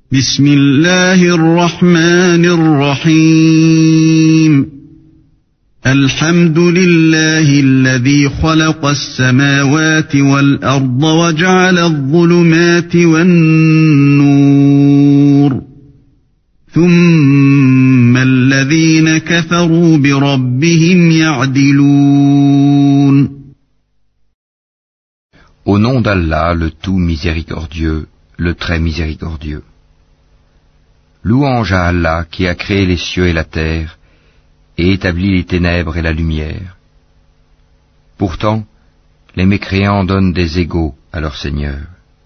بسم الله الرحمن الرحيم الحمد لله الذي خلق السماوات والأرض وجعل الظلمات والنور ثم الذين كفروا بربهم يعدلون. Au nom d'Allah, le tout miséricordieux, le très miséricordieux. Louange à Allah qui a créé les cieux et la terre, et établi les ténèbres et la lumière. Pourtant, les mécréants donnent des égaux à leur Seigneur.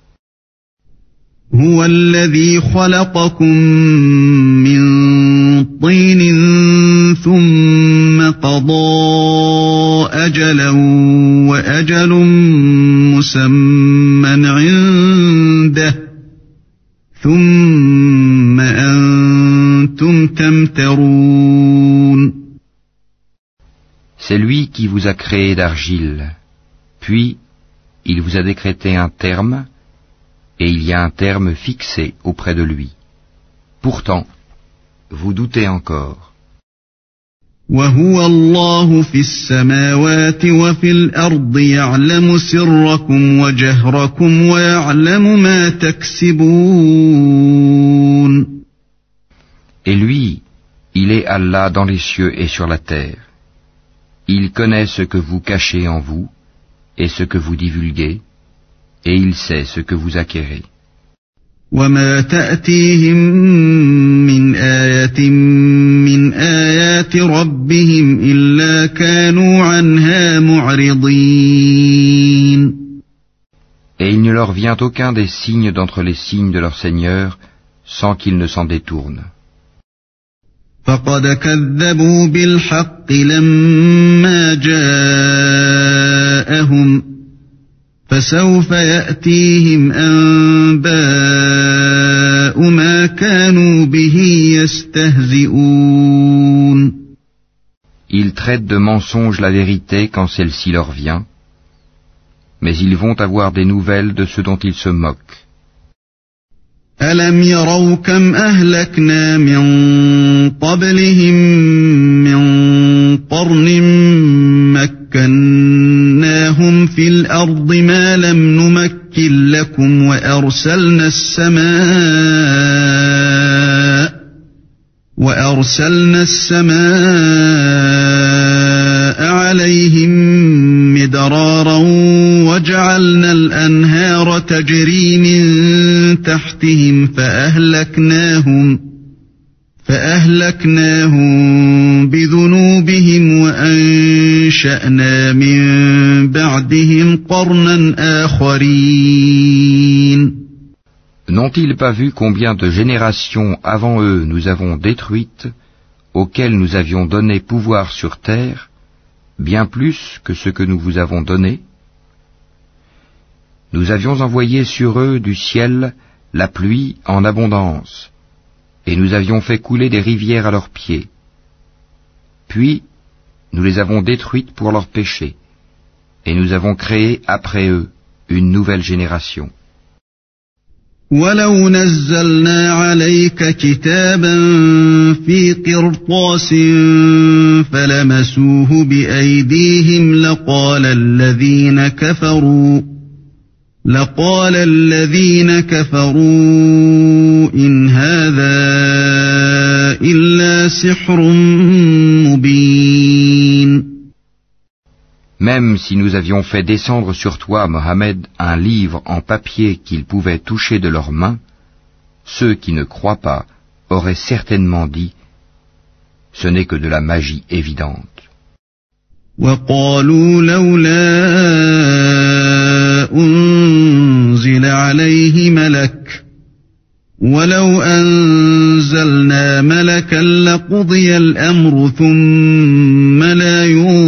هو الذي خلقكم من طين ثم قضى أجلا وأجل مسمى عنده ثم أنتم تمترون. C'est lui qui vous a créé d'argile, puis il vous a décrété un terme, et il y a un terme fixé auprès de lui. Pourtant, vous doutez encore. وهو الله في السماوات وفي الأرض يعلم سركم وجهركم ويعلم ما تكسبون. Et lui, il est Allah dans les cieux et sur la terre. Il connaît ce que vous cachez en vous et ce que vous divulguez, et il sait ce que vous acquérez. وما تأتيهم من آية من آيات ربهم إلا كانوا عنها معرضين. Et il ne leur vient aucun des signes d'entre les signes de leur Seigneur sans qu'ils ne s'en détournent. فقد كذبوا بالحق لما جاءهم فسوف يأتيهم أنباء ما كانوا به يستهزئون. Ils traitent de mensonge la vérité quand celle-ci leur vient, mais ils vont avoir des nouvelles de ce dont ils se moquent. ألم يروا كم أهلكنا من قبلهم من قرن مكناهم في الأرض ما لم نمكن لكم وأرسلنا السماء عليهم مدرارا وجعلنا الأنهار تجري من تحتهم فأهلكناهم بذنوبهم وأنشأنا من بعدهم قرنا آخرين. N'ont-ils pas vu combien de générations avant eux nous avons détruites, auxquelles nous avions donné pouvoir sur terre, bien plus que ce que nous vous avons donné? Nous avions envoyé sur eux du ciel la pluie en abondance, et nous avions fait couler des rivières à leurs pieds. Puis, nous les avons détruites pour leurs péchés, et nous avons créé après eux une nouvelle génération. وَلَوْ نَزَّلْنَا عَلَيْكَ كِتَابًا فِي قِرْطَاسٍ فَلَمَسُوهُ بِأَيْدِيهِمْ لقال الذين كفروا إن هذا إلا سحر مبين. Même si nous avions fait descendre sur toi, Mohammed, un livre en papier qu'ils pouvaient toucher de leurs mains, ceux qui ne croient pas auraient certainement dit « Ce n'est que de la magie évidente ». وقالوا لولا أنزل عليه ملك ولو أنزلنا ملكا لقضي الأمر ثم لا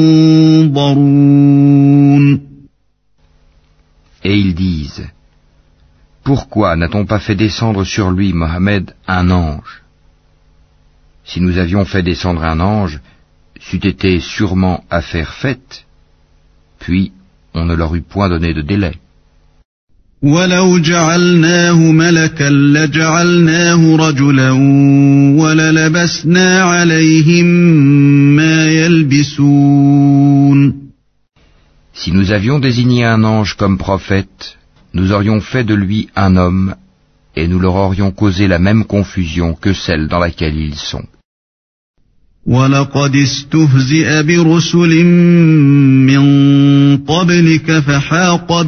ينظرون. Et ils disent « Pourquoi n'a-t-on pas fait descendre sur lui, Mohammed, un ange? Si nous avions fait descendre un ange, c'eût été sûrement affaire faite, puis on ne leur eût point donné de délai. وَلَوْ جَعَلْنَاهُ مَلَكًا لَجَعَلْنَاهُ رَجُلًا وَلَلَبَسْنَا عَلَيْهِمْ مَا يَلْبِسُونَ. Si nous avions désigné un ange comme prophète, nous aurions fait de lui un homme, et nous leur aurions causé la même confusion que celle dans laquelle ils sont. وَلَقَدِ اسْتُهْزِئَ بِرُسُلٍ مِّن قَبْلِكَ فَحَاقَ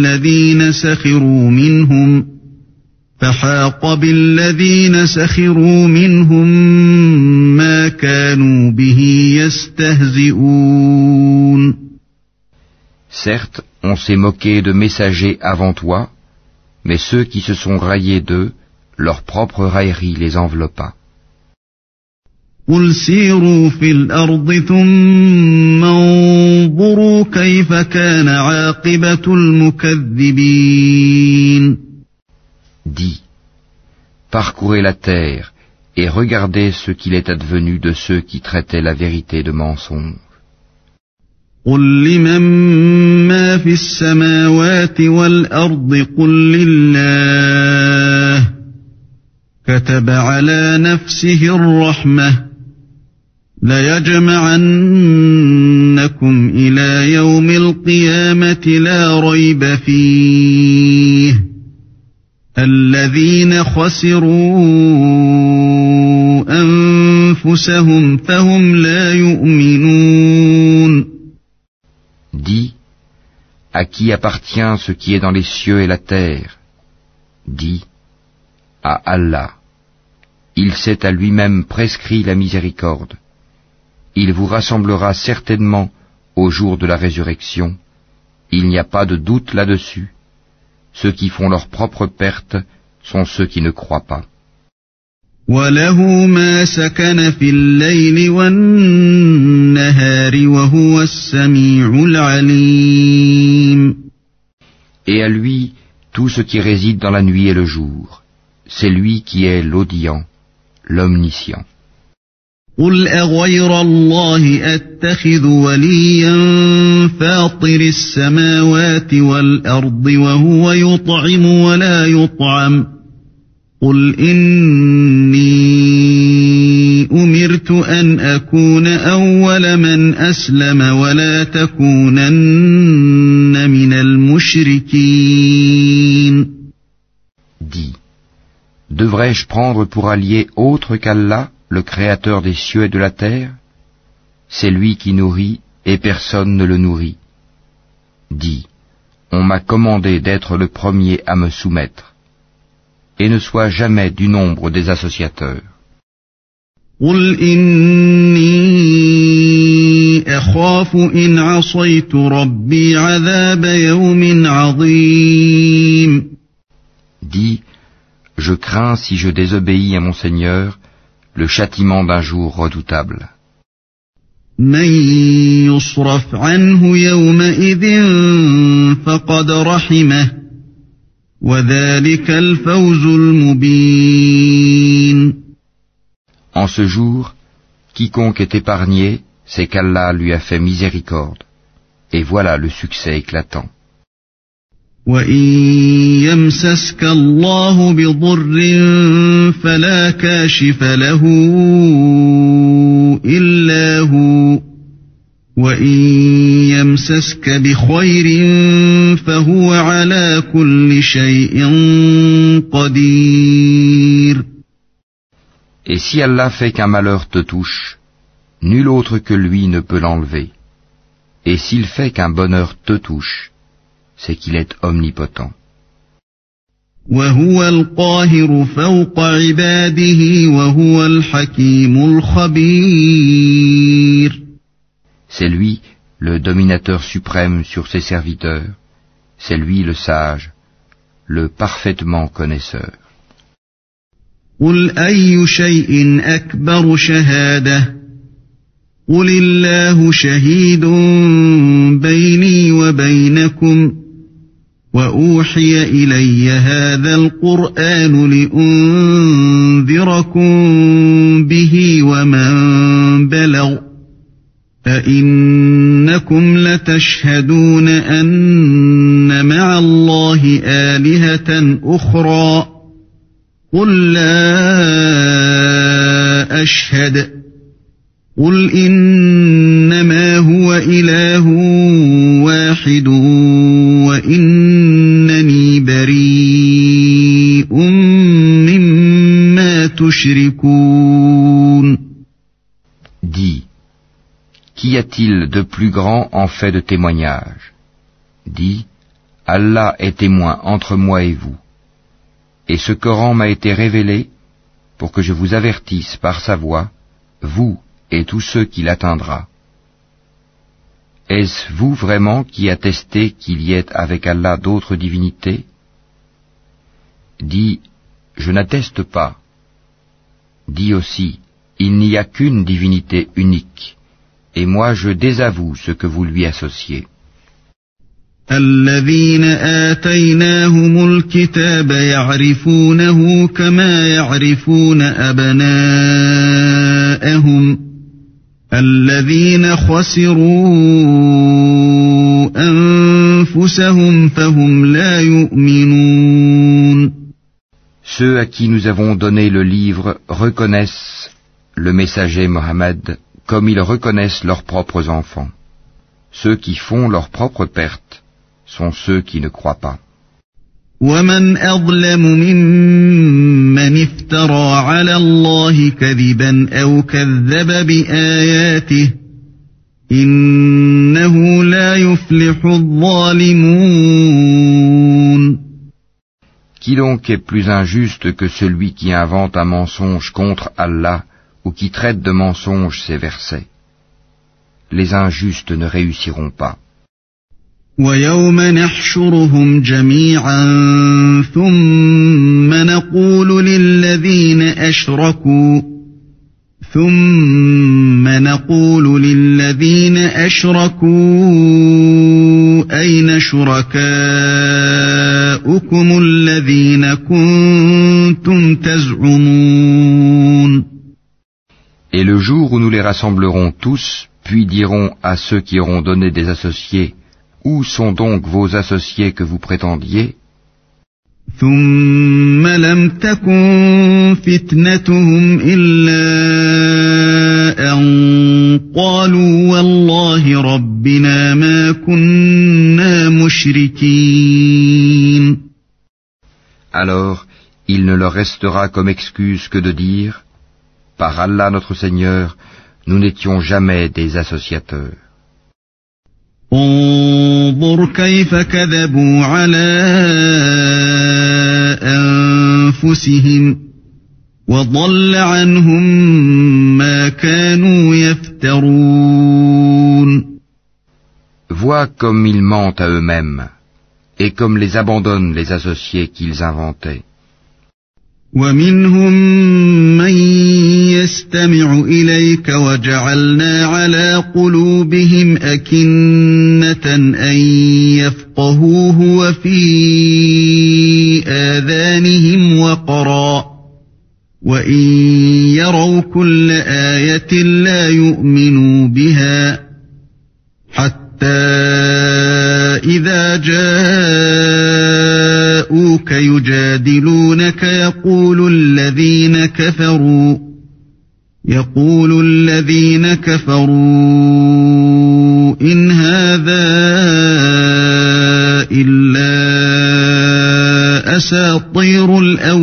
بِالَّذِينَ سَخِرُوا مِنْهُم مَّا كَانُوا بِهِ يَسْتَهْزِئُونَ. Certes, on s'est moqué de messagers avant toi, mais ceux qui se sont raillés d'eux, leur propre raillerie les enveloppa. قُلْ سِيرُوا فِي الْأَرْضِ ثُمَّ انظُرُوا كَيْفَ كَانَ عَاقِبَةُ الْمُكَذِّبِينَ. Dis, parcourez la terre et regardez ce qu'il est advenu de ceux qui traitaient la vérité de mensonge. قُلْ لِمَن مَّا فِي السَّمَاوَاتِ وَالْأَرْضِ قُل لِّلَّهِ كَتَبَ عَلَى نَفْسِهِ الرَّحْمَةَ لَيَجْمَعَنَّكُمْ إِلَى يَوْمِ الْقِيَامَةِ لَا رَيْبَ فِيهِ الَّذِينَ خَسِرُوا أَنفُسَهُمْ فَهُمْ لَا يُؤْمِنُونَ. Dis, à qui appartient ce qui est dans les cieux et la terre? Dis, à Allah. Il s'est à lui-même prescrit la miséricorde. Il vous rassemblera certainement au jour de la résurrection. Il n'y a pas de doute là-dessus. Ceux qui font leur propre perte sont ceux qui ne croient pas. وَلَهُ مَا سَكَنَ فِي اللَّيْلِ وَالنَّهَارِ وَهُوَ السَّمِيعُ الْعَلِيمُ. Et à lui tout ce qui réside dans la nuit et le jour. C'est lui qui est l'audient, l'omniscient. قُلْ أَغَيْرَ اللَّهِ أَتَّخِذُ وَلِيًّا فَاطِرِ السَّمَاوَاتِ وَالْأَرْضِ وَهُوَ يُطْعِمُ وَلَا يُطْعَمُ قُلْ إِنِّي أُمِرْتُ أَنْ أَكُونَ أَوَّلَ مَنْ أَسْلَمَ وَلَا تَكُونَنَّ مِنَ الْمُشْرِكِينَ. Dis, devrais-je prendre pour allié autre qu'Allah, le Créateur des cieux et de la terre? C'est lui qui nourrit et personne ne le nourrit. Dis, on m'a commandé d'être le premier à me soumettre. Et ne sois jamais du nombre des associateurs. قُلْ إِنِّي أَخَافُ إِنْ عَصَيْتُ رَبِّي عَذَابَ يَوْمٍ عَظِيمٍ. Dis, je crains si je désobéis à mon Seigneur, le châtiment d'un jour redoutable. مَن يُصْرَفْ عَنْهُ يَوْمَئِذٍ فَقَدْ رَحِمَهُ وَذَلِكَ الْفَوْزُ الْمُبِينُ. En ce jour, quiconque est épargné, c'est qu'Allah lui a fait miséricorde. Et voilà le succès éclatant. وَإِن يَمْسَسْكَ اللَّهُ بِضُرٍّ فَلَا كَاشِفَ لَهُ إِلَّا هُوَ وَإِن يَمْسَسْكَ بِخَيْرٍ فَهُوَ عَلَى كُلِّ شَيْءٍ قَدِيرٌ. Et si Allah fait qu'un malheur te touche, nul autre que lui ne peut l'enlever. Et s'il fait qu'un bonheur te touche, c'est qu'il est omnipotent. وَهُوَ الْقَاهِرُ فَوْقَ عِبَادِهِ وَهُوَ الْحَكِيمُ الْخَبِيرُ. C'est lui, le dominateur suprême sur ses serviteurs. C'est lui le sage, le parfaitement connaisseur. قُلْ أَيُّ شَيْءٍ أَكْبَرُ شَهَادَةً قُلِ اللَّهُ شَهِيدٌ بَيْنِي وَبَيْنَكُمْ وَأُوحِيَ إِلَيَّ هَذَا الْقُرْآنُ لِأُنذِرَكُم بِهِ وَمَن بَلَغَ أَئِنَّكُمْ لَتَشْهَدُونَ أَنَّ مَعَ اللَّهِ آلِهَةً آلهة أخرى قل لا أشهد قل إنما هو إله واحد وإنني بريء مما تشركون. Dis, qu'y a-t-il de plus grand en fait de témoignage? Dis, Allah est témoin entre moi et vous. Et ce Coran m'a été révélé pour que je vous avertisse par sa voix, vous et tous ceux qui l'atteindra. Est-ce vous vraiment qui attestez qu'il y ait avec Allah d'autres divinités? Dis, je n'atteste pas. Dis aussi, il n'y a qu'une divinité unique, et moi je désavoue ce que vous lui associez. الذين آتيناهم الكتاب يعرفونه كما يعرفون أبناءهم الذين خسروا أنفسهم فهم لا يؤمنون. Ceux à qui nous avons donné le livre reconnaissent le messager Mohammed comme ils reconnaissent leurs propres enfants. Ceux qui font leur propre perte sont ceux qui ne croient pas. ومن أظلم ممن افترى على الله كذبا أو كذب بآياته إنه لا يفلح الظالمون. Qui donc est plus injuste que celui qui invente un mensonge contre Allah ou qui traite de mensonge ses versets? Les injustes ne réussiront pas. وَيَوْمَ نَحْشُرُهُمْ جَمِيعًا ثُمَّ نَقُولُ لِلَّذِينَ أَشْرَكُوا أَيْنَ شُرَكَاؤُكُمُ الَّذِينَ كُنتُمْ تَزْعُمُونَ. Et le jour où nous les rassemblerons tous, puis dirons à ceux qui auront donné des associés, où sont donc vos associés que vous prétendiez? ثُمَّ لَمْ تَكُنْ فِتْنَتُهُمْ إِلَّا أَنْ قَالُوا وَاللَّهِ رَبِّنَا مَا كُنَّا مُشْرِكِينَ. Alors, il ne leur restera comme excuse que de dire, par Allah notre Seigneur, nous n'étions jamais des associateurs. انظر كيف كذبوا على أنفسهم وضل عنهم ما كانوا يفترون. Vois comme ils mentent à eux-mêmes, et comme les abandonnent les associés qu'ils inventaient. ومنهم من يستمع إليك وجعلنا على قلوبهم أكنة أن يفقهوه وفي آذانهم وقرا وإن يروا كل آية لا يؤمنوا بها حتى إذا جاءوك يجادلونك يقول الذين كفروا إن هذا إلا أساطير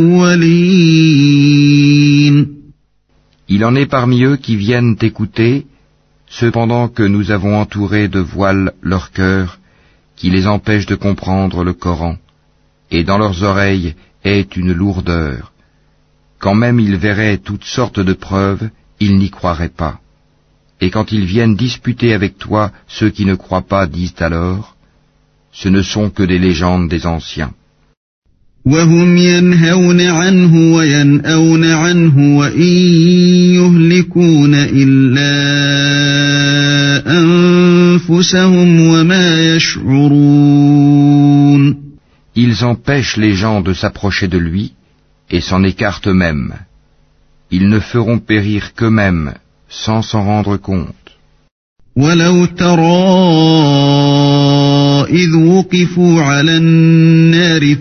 الأولين. Il en est parmi eux qui viennent t'écouter, cependant que nous avons entouré de voiles leur cœur, qui les empêche de comprendre le Coran, et dans leurs oreilles est une lourdeur. Quand même ils verraient toutes sortes de preuves, ils n'y croiraient pas. Et quand ils viennent disputer avec toi, ceux qui ne croient pas disent alors, ce ne sont que des légendes des anciens. وهم ينهون عنه وينأون عنه وإن يهلكون إلا أنفسهم وما يشعرون. Ils empêchent les gens de s'approcher de lui et s'en écartent eux-mêmes. Ils ne feront périr qu'eux-mêmes sans s'en rendre compte. ولو ترى إذ وقفوا على النار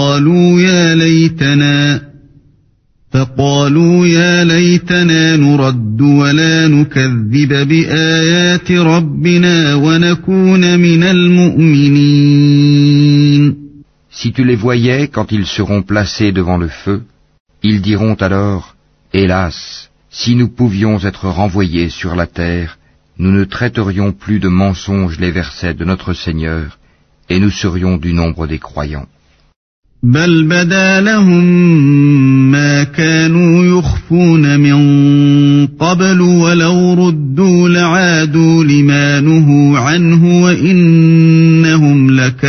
فقالوا يا ليتنا نرد ولا نكذب بآيات ربنا ونكون من المؤمنين. Si tu les voyais quand ils seront placés devant le feu, ils diront alors, hélas, si nous pouvions être renvoyés sur la terre, nous ne traiterions plus de mensonges les versets de notre Seigneur, et nous serions du nombre des croyants. بل بدا لهم ما كانوا يخفون من قبل ولو ردوا لعادوا لما نهوا عنه وإنهم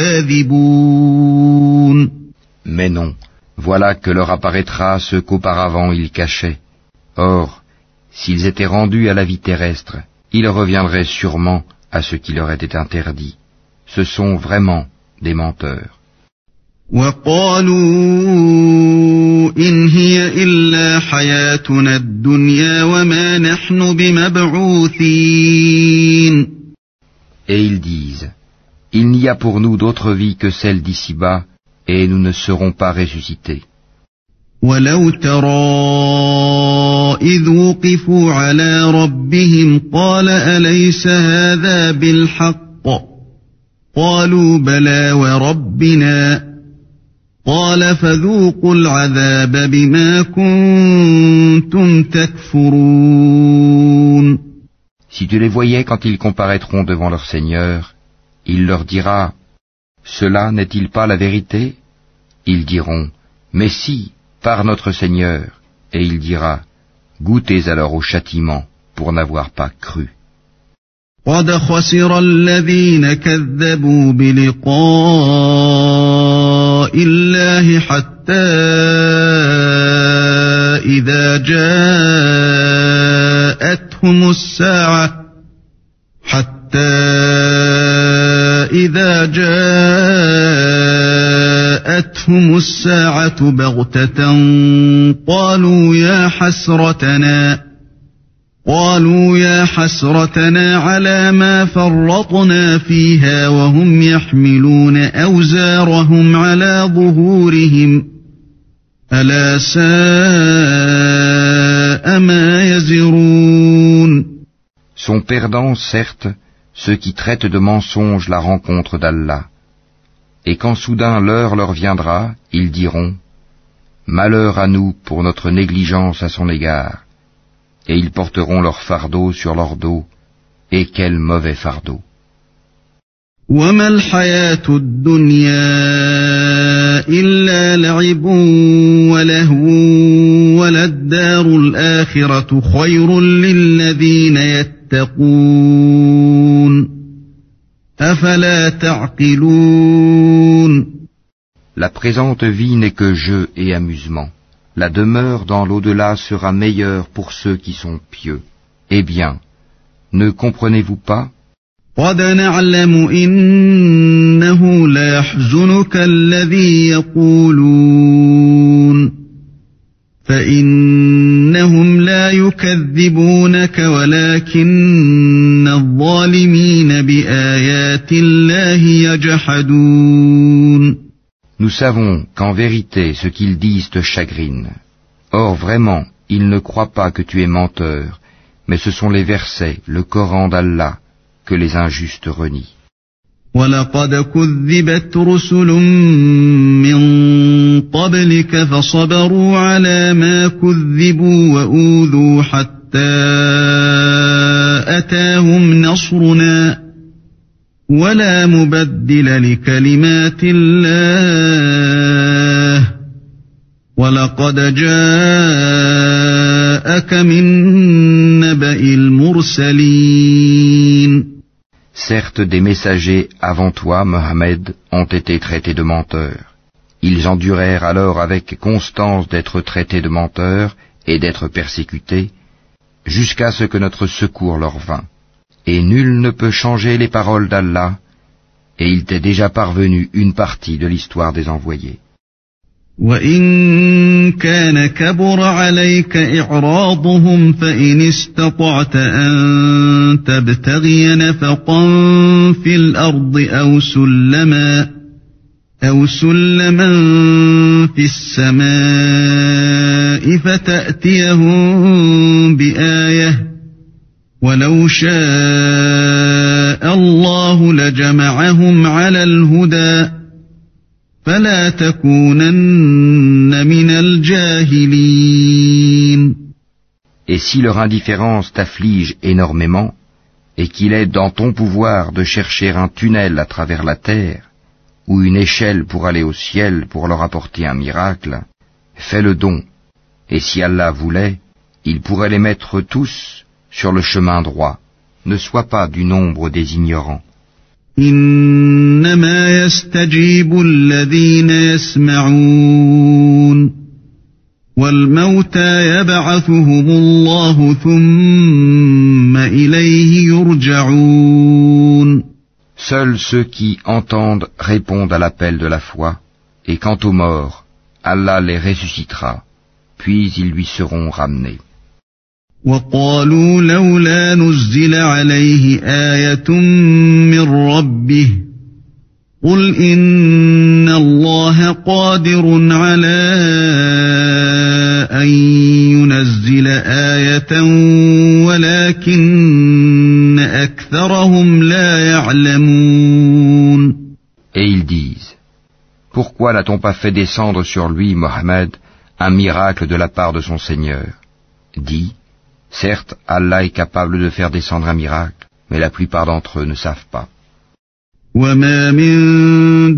لكاذبون. Mais non, voilà que leur apparaîtra ce qu'auparavant ils cachaient. Or, s'ils étaient rendus à la vie terrestre, ils reviendraient sûrement à ce qui leur était interdit. Ce sont vraiment des menteurs. وقالوا إن هي إلا حياتنا الدنيا وما نحن بمبعوثين. Et ils disent, il n'y a pour nous d'autre vie que celle d'ici-bas, et nous ne serons pas ressuscités. ولو ترى إذ وقفوا على ربهم قال أليس هذا بالحق قالوا بلى وربنا قال فذوقوا العذاب بما كنتم تكفرون. Si tu les voyais quand ils comparaîtront devant leur Seigneur, il leur dira, cela n'est-il pas la vérité? Ils diront, mais si, par notre Seigneur, et il dira, goûtez alors au châtiment pour n'avoir pas cru. قد خسر الذين كذبوا بلقاء الله حتى إذا جاءتهم الساعة بغتة قالوا يا حسرتنا على ما فرطنا فيها وهم يحملون أوزارهم على ظهورهم ألا ساء ما يزرون. Sont perdants, certes, ceux qui traitent de mensonges la rencontre d'Allah. Et quand soudain l'heure leur viendra, ils diront, malheur à nous pour notre négligence à son égard. Et ils porteront leur fardeau sur leur dos, et quel mauvais fardeau. وما الحياة الدنيا إلا لعب ولهو وللدار الآخرة خير للذين يتقون أفلا تعقلون. La présente vie n'est que jeu et amusement. La demeure dans l'au-delà sera meilleure pour ceux qui sont pieux. Eh bien, ne comprenez-vous pas? قد نعلم إنه ليحزنك الذي يقولون فإنهم لا يكذبونك ولكن الظالمين بآيات الله يجحدون. Nous savons qu'en vérité ce qu'ils disent te chagrine. Or vraiment, ils ne croient pas que tu es menteur, mais ce sont les versets, le Coran d'Allah, que les injustes renient. وَلَقَدْ كُذِّبَتْ رُسُلٌ مِّن قَبْلِكَ فَصَبَرُوا عَلَى مَا كُذِّبُوا وَأُوذُوا حَتَّى أَتَاهُمْ نَصْرُنَا وَلَا مُبَدِّلَ لِكَلِمَاتِ اللَّهِ وَلَقَدْ جَاءَكَ مِن نَّبَإِ الْمُرْسَلِينَ. Certes, des messagers avant toi, Mohammed, ont été traités de menteurs. Ils endurèrent alors avec constance d'être traités de menteurs et d'être persécutés, jusqu'à ce que notre secours leur vînt. Et nul ne peut changer les paroles d'Allah, et il t'est déjà parvenu une partie de l'histoire des envoyés. وَإِن كَانَ كَبُرَ عَلَيْكَ إِعْرَاضُهُمْ فَإِنِ اسْتَطَعْتَ أَن تَبْتَغِيَ نَفَقًا فِي الْأَرْضِ أَوْ سُلَّمًا فِي السَّمَاءِ فَتَأْتِيَهُم بِآيَةٍ وَلَوْ شَاءَ اللَّهُ لَجَمَعَهُمْ عَلَى الْهُدَى فَلَا تَكُونَنَّ مِنَ الْجَاهِلِينَ. Et si leur indifférence t'afflige énormément, et qu'il est dans ton pouvoir de chercher un tunnel à travers la terre, ou une échelle pour aller au ciel pour leur apporter un miracle, fais le don, et si Allah voulait, il pourrait les mettre tous sur le chemin droit. Ne sois pas du nombre des ignorants. إنما يستجيب الذين يسمعون والموتى يبعثهم الله ثم إليه يرجعون. Seuls ceux qui entendent répondent à l'appel de la foi, et quant aux morts, Allah les ressuscitera, puis ils lui seront ramenés. وَقَالُوا لَوْلَا نُزِّلَ عَلَيْهِ آيَةٌ مِّن رَّبِّهِ قُلْ إِنَّ اللَّهَ قَادِرٌ عَلَىٰ أَن يُنَزِّلَ آيَةً وَلَٰكِنَّ أَكْثَرَهُمْ لَا يَعْلَمُونَ. Et ils disent, pourquoi n'a-t-on pas fait descendre sur lui, Mohammed, un miracle de la part de son Seigneur? Dis, certes, Allah est capable de faire descendre un miracle, mais la plupart d'entre eux ne savent pas. وَمَا مِن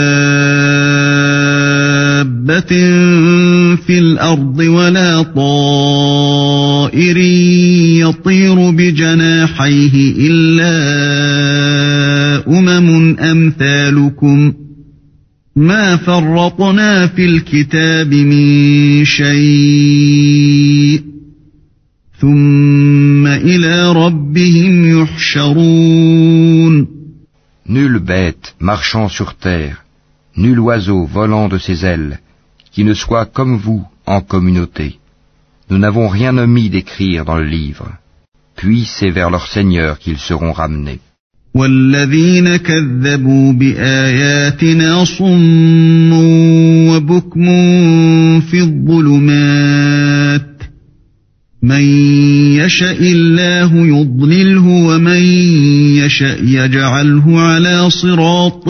دَابَّةٍ فِي الْأَرْضِ وَلَا طَائِرٍ يَطِيرُ بِجَنَاحَيْهِ إِلَّا أُمَمٌ أَمْثَالُكُمْ مَا فَرَّطْنَا فِي الْكِتَابِ مِن شَيْءٍ ثُمَّ إِلَى رَبِّهِمْ يُحْشَرُونَ. Nulle bête marchant sur terre, nul oiseau volant de ses ailes, qui ne soit comme vous en communauté. Nous n'avons rien omis d'écrire dans le livre. Puis c'est vers leur Seigneur qu'ils seront ramenés. وَالَّذِينَ كَذَّبُوا بِآيَاتِنَا صُمٌّ وَبُكْمٌ فِي الظُّلُمَاتِ مَن يَشَإِ اللَّهُ يُضْلِلْهُ وَمَن يَشَأْ يَجْعَلْهُ عَلَى صِرَاطٍ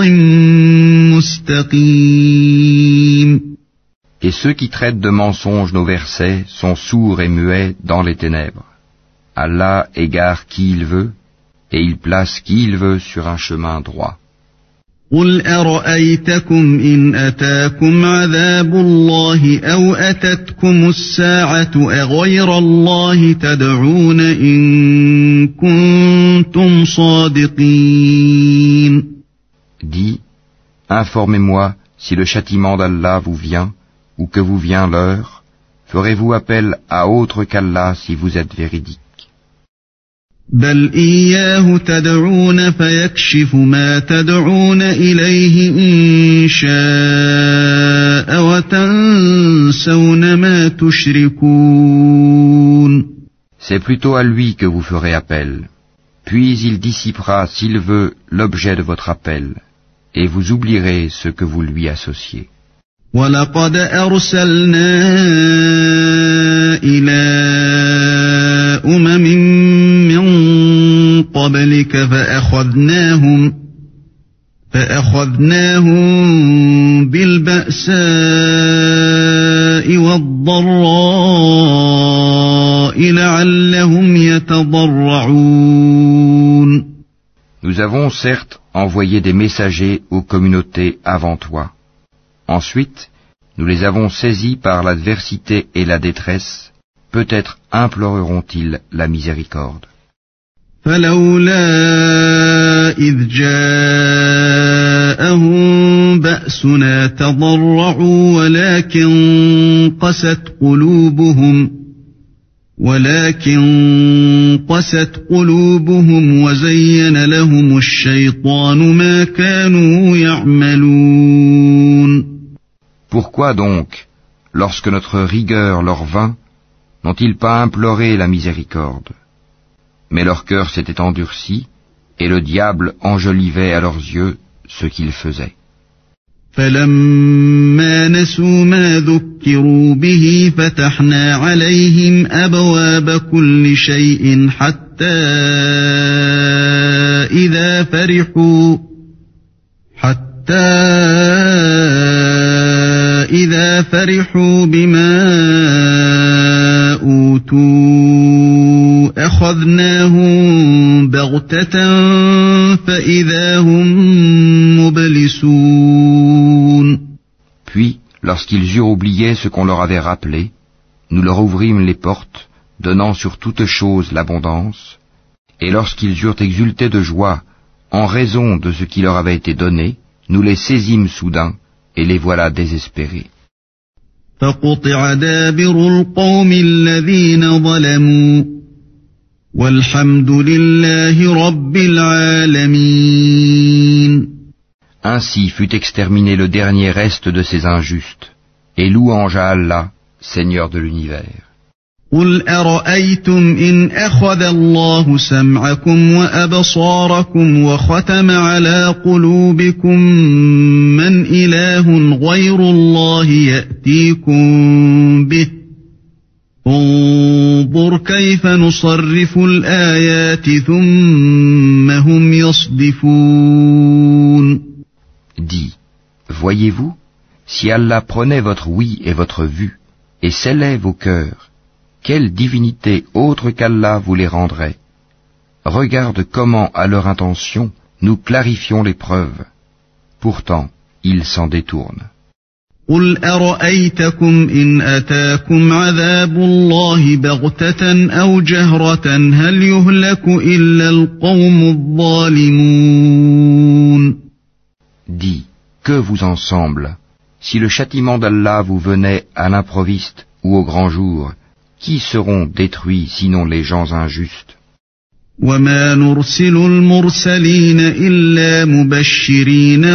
مُسْتَقِيمٍ. Et ceux qui traitent de mensonges nos versets sont sourds et muets dans les ténèbres. Allah égare qui il veut, et il place qui il veut sur un chemin droit. قُلْ أَرَأَيْتَكُمْ إِنْ أَتَاكُمْ عَذَابُ اللَّهِ أَوْ أَتَتْكُمُ السَّاعَةُ أَغَيْرَ اللَّهِ تَدْعُونَ إِن كُنتُمْ صَادِقِينَ. Dis, informez-moi si le châtiment d'Allah vous vient, ou que vous vient l'heure, ferez-vous appel à autre qu'Allah si vous êtes véridique? بَلْ إِيَّاهُ تَدْعُونَ فَيَكْشِفُ مَا تَدْعُونَ إِلَيْهِ إِن شَاءَ وَتَنسَوْنَ مَا تُشْرِكُونَ. C'est plutôt à lui que vous ferez appel. Puis il dissipera, s'il veut, l'objet de votre appel, et vous oublierez ce que vous lui associez. وَلَقَدْ أَرْسَلْنَا إِلَىٰ أُمَمٍ مِّن قَبْلِكَ فَأَخَذْنَاهُم بِالْبَأْسَاءِ وَالضَّرَّاءِ لَعَلَّهُمْ يَتَضَرَّعُونَ. Nous avons certes envoyé des messagers aux communautés avant toi. Ensuite, nous les avons saisis par l'adversité et la détresse. Peut-être imploreront-ils la miséricorde. فَلَوْلَا إِذْ جَاءَهُم بَأْسُنَا تَضَرَّعُوا ولكن قست قلوبهم وزين لهم الشيطان ما كانوا يعملون. Pourquoi donc, lorsque notre rigueur leur vint, n'ont-ils pas imploré la miséricorde? Mais leur cœur s'était endurci, et le diable enjolivait à leurs yeux ce qu'ils faisaient. فلما نسوا ما ذكروا به فتحنا عليهم أبواب كل شيء حتى إذا فرحوا بما أوتوا أخذناهم بغتة فإذا هم مبلسون. Puis, lorsqu'ils eurent oublié ce qu'on leur avait rappelé, nous leur ouvrîmes les portes, donnant sur toute chose l'abondance, et lorsqu'ils eurent exulté de joie, en raison de ce qui leur avait été donné, nous les saisîmes soudain, et les voilà désespérés. فقطع دابر القوم الذين ظلموا والحمد لله رب العالمين. Ainsi fut exterminé le dernier reste de ces injustes, et louange à Allah, Seigneur de l'univers. قل أرأيتم إن أخذ الله سمعكم وأبصاركم وختم على قلوبكم من إله غير الله يأتيكم به انظر كيف نصرف الآيات ثم هم يصدفون. Dis, voyez-vous, si Allah prenait votre oui et votre vue, et scellait vos cœurs, quelle divinité autre qu'Allah vous les rendrait? Regarde comment, à leur intention, nous clarifions les preuves. Pourtant, ils s'en détournent. قل أرأيتكم إن أتاكم عذاب الله بغتة أو جهرة هل يهلك إلا القوم الظالمون. Dis, que vous en semble, si le châtiment d'Allah vous venait à l'improviste ou au grand jour, qui seront détruits sinon les gens injustes? وما نرسل المرسلين إلا مبشرين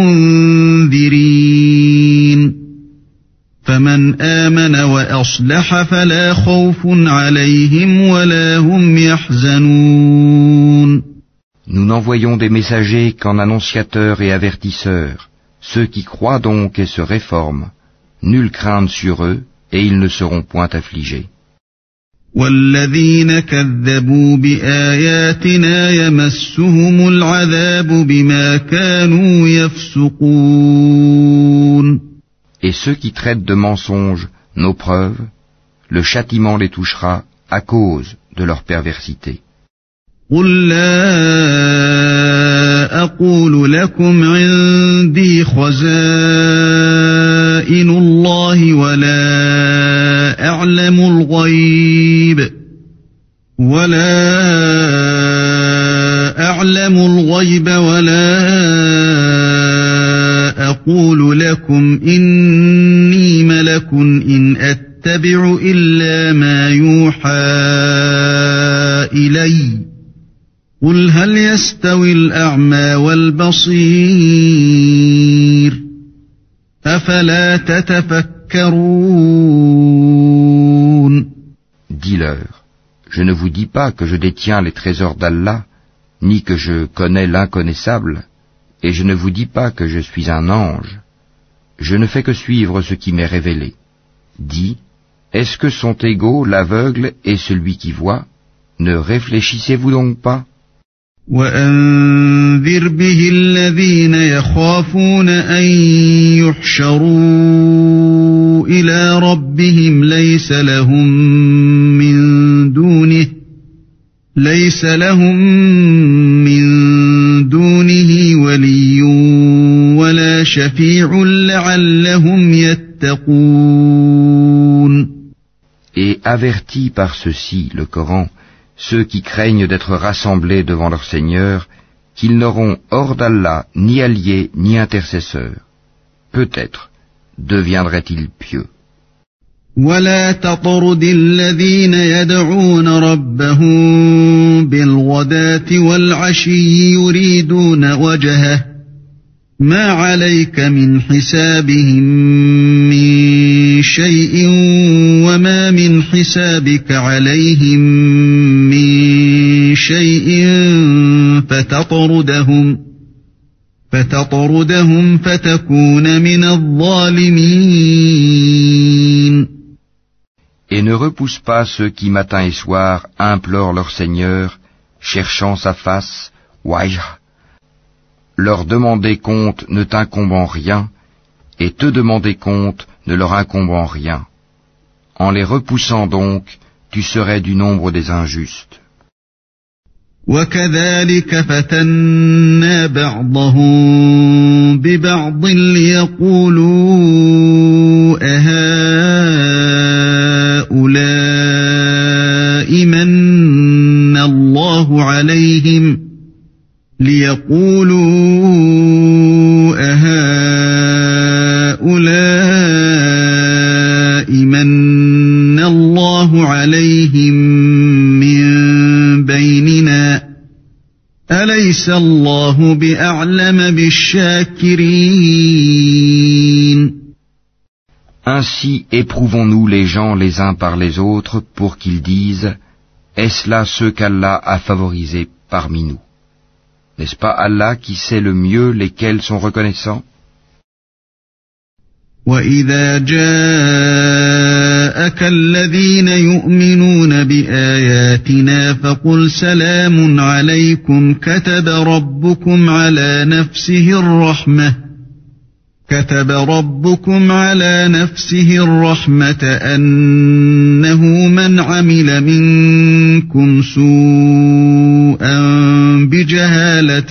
ومنذرين فمن آمن وأصلح فلا خوف عليهم ولا هم يحزنون. Nous n'envoyons des messagers qu'en annonciateurs et avertisseurs. Ceux qui croient donc et se réforment, nulle crainte sur eux, et ils ne seront point affligés. والذين كذبوا بآياتنا يمسهم العذاب بما كانوا يفسقون. Et ceux qui traitent de mensonges nos preuves, le châtiment les touchera à cause de leur perversité. قل لا أقول لكم عندي خزائن الله ولا أعلم الغيب ولا أقول لكم إني ملك إن أتبع إلا ما يوحى إلي قل هل يستوي الأعمى والبصير أفلا تتفكرون. Dis-leur, je ne vous dis pas que je détiens les trésors d'Allah, ni que je connais l'inconnaissable, et je ne vous dis pas que je suis un ange. Je ne fais que suivre ce qui m'est révélé. Dis, est-ce que sont égaux l'aveugle et celui qui voit? Ne réfléchissez-vous donc pas? وأنذر به الذين يخافون أن يحشروا إلى ربهم ليس لهم من دونه ولي ولا شفيع لعلهم يتقون. Et avertis par ceci, le Coran, ceux qui craignent d'être rassemblés devant leur Seigneur, qu'ils n'auront hors d'Allah ni alliés ni intercesseurs. Peut-être deviendraient-ils pieux. ولا تطرد الذين يدعون ربهم بالغداة والعشي يريدون وجهه ما عليك من حسابهم من شيء وما من حسابك عليهم من شيء فتطردهم فتكون من الظالمين. Et ne repousse pas ceux qui matin et soir implorent leur Seigneur, cherchant sa face, wajh. Leur demander compte ne t'incombe en rien, et te demander compte ne leur incombe en rien. En les repoussant donc, tu serais du nombre des injustes. وَكَذَلِكَ فَتَنَّا بَعْضَهُم بِبَعْضٍ لِيَقُولُوا أَهَٰؤُلَاءِ مَنَّ اللَّهُ عَلَيْهِم مِّن بَيْنِنَا أَلَيْسَ اللَّهُ بِأَعْلَمَ بِالشَّاكِرِينَ. Ainsi éprouvons-nous les gens les uns par les autres pour qu'ils disent « Est-ce là ceux qu'Allah a favorisés parmi nous ?» N'est-ce pas Allah qui sait le mieux lesquels sont reconnaissants? وَإِذَا جَاءَكَ الَّذِينَ يُؤْمِنُونَ بِآيَاتِنَا فَقُلْ سَلَامٌ عَلَيْكُمْ كَتَبَ رَبُّكُمْ عَلَى نَفْسِهِ الرَّحْمَةَ أَنَّهُ مَنْ عَمِلَ مِنكُمْ سُوءًا بِجَهَالَةٍ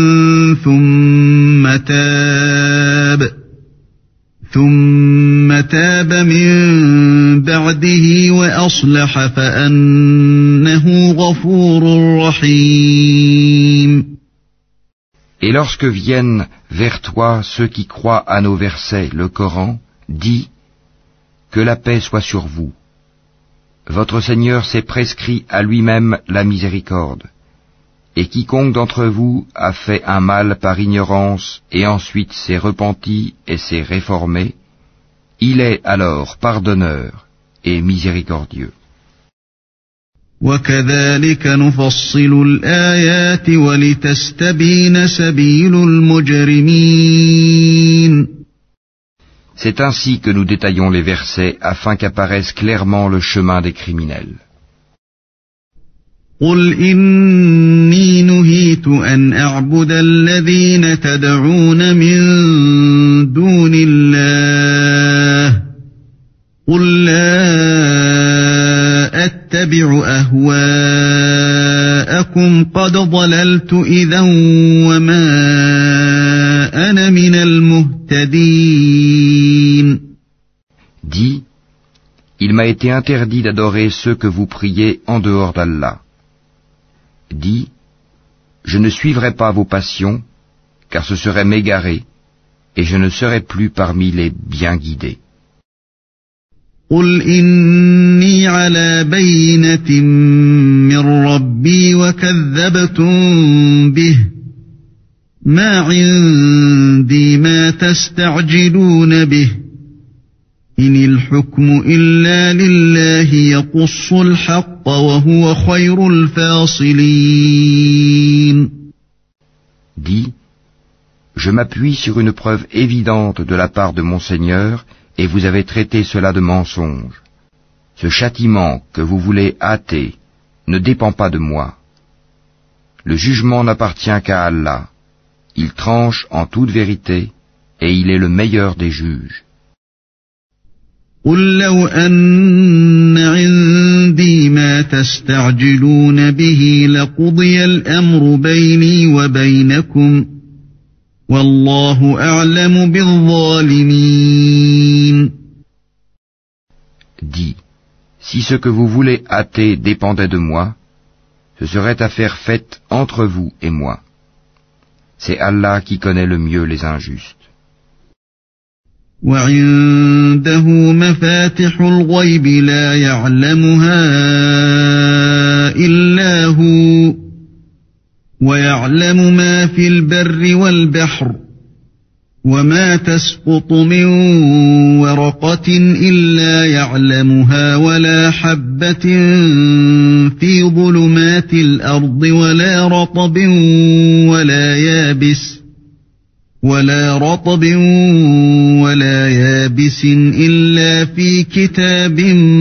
ثُمَّ تَابَ مِن بَعْدِهِ وَأَصْلَحَ فَأَنَّهُ غَفُورٌ رَّحِيمٌ. Et lorsque viennent vers toi ceux qui croient à nos versets, le Coran, dis que la paix soit sur vous. Votre Seigneur s'est prescrit à lui-même la miséricorde. Et quiconque d'entre vous a fait un mal par ignorance et ensuite s'est repenti et s'est réformé, il est alors pardonneur et miséricordieux. وَكَذَلِكَ نُفَصِّلُ الْآيَاتِ وَلِتَسْتَبِينَ سَبِيلُ الْمُجْرِمِينَ. C'est ainsi que nous détaillons les versets afin qu'apparaisse clairement le chemin des criminels. قُلْ إِنِّي نُهِيتُ أَنْ أَعْبُدَ الَّذِينَ تَدْعُونَ مِن دُونِ اللَّهِ قُل لَّا أَتَّبِعُ أَهْوَاءَكُمْ قَدْ ضَلَلْتُ إِذًا وَمَا أَنَا مِنَ الْمُهْتَدِينَ. Dis, il m'a été interdit d'adorer ceux que vous priez en dehors d'Allah. Dis, je ne suivrai pas vos passions, car ce serait m'égarer, et je ne serai plus parmi les bien guidés. قُلْ إِنِّي عَلَى بَيِّنَةٍ مِّن رَّبِّي وَكَذَّبْتُم بِهِ مَا عِندِي مَا تَسْتَعْجِلُونَ بِهِ إِنِ الْحُكْمُ إِلَّا لِلَّهِ يَقُصُّ الْحَقَّ وَهُوَ خَيْرُ الْفَاصِلِينَ. Dis, je m'appuie sur une preuve évidente de la part de mon Seigneur, et vous avez traité cela de mensonge. Ce châtiment que vous voulez hâter ne dépend pas de moi. Le jugement n'appartient qu'à Allah. Il tranche en toute vérité, et il est le meilleur des juges. قُل لَّوْ أَنَّ عِندِي مَا تَسْتَعْجِلُونَ بِهِ لَقُضِيَ الْأَمْرُ بَيْنِي وَبَيْنَكُمْ وَاللَّهُ أَعْلَمُ بِالظَّالِمِينَ. Dis, si ce que vous voulez hâter dépendait de moi, ce serait affaire faite entre vous et moi. C'est Allah qui connaît le mieux les injustes. وَعِندَهُ مَفَاتِحُ الْغَيْبِ لَا يَعْلَمُهَا إِلَّا هُوَ وَيَعْلَمُ مَا فِي الْبَرِّ وَالْبَحْرِ وما تسقط من ورقة إلا يعلمها ولا حبة في ظلمات الأرض ولا رطب ولا يابس إلا في كتاب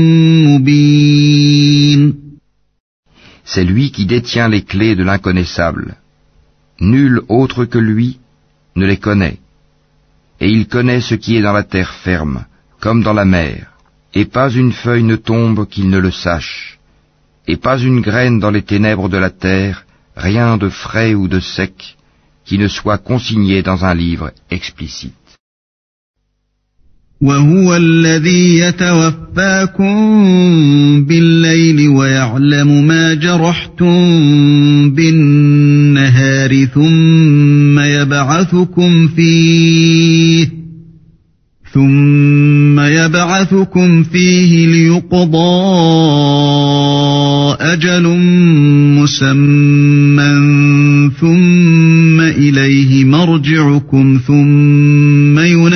مبين. C'est lui qui détient les clés de l'inconnaissable. Nul autre que lui ne les connaît. Et il connaît ce qui est dans la terre ferme, comme dans la mer. Et pas une feuille ne tombe qu'il ne le sache. Et pas une graine dans les ténèbres de la terre, rien de frais ou de sec, qui ne soit consigné dans un livre explicite. وهو الذي يتوفاكم بالليل ويعلم ما جرحتم بالنهار ثم يبعثكم فيه ليقضى أجل مسمى ثم إليه مرجعكم ثم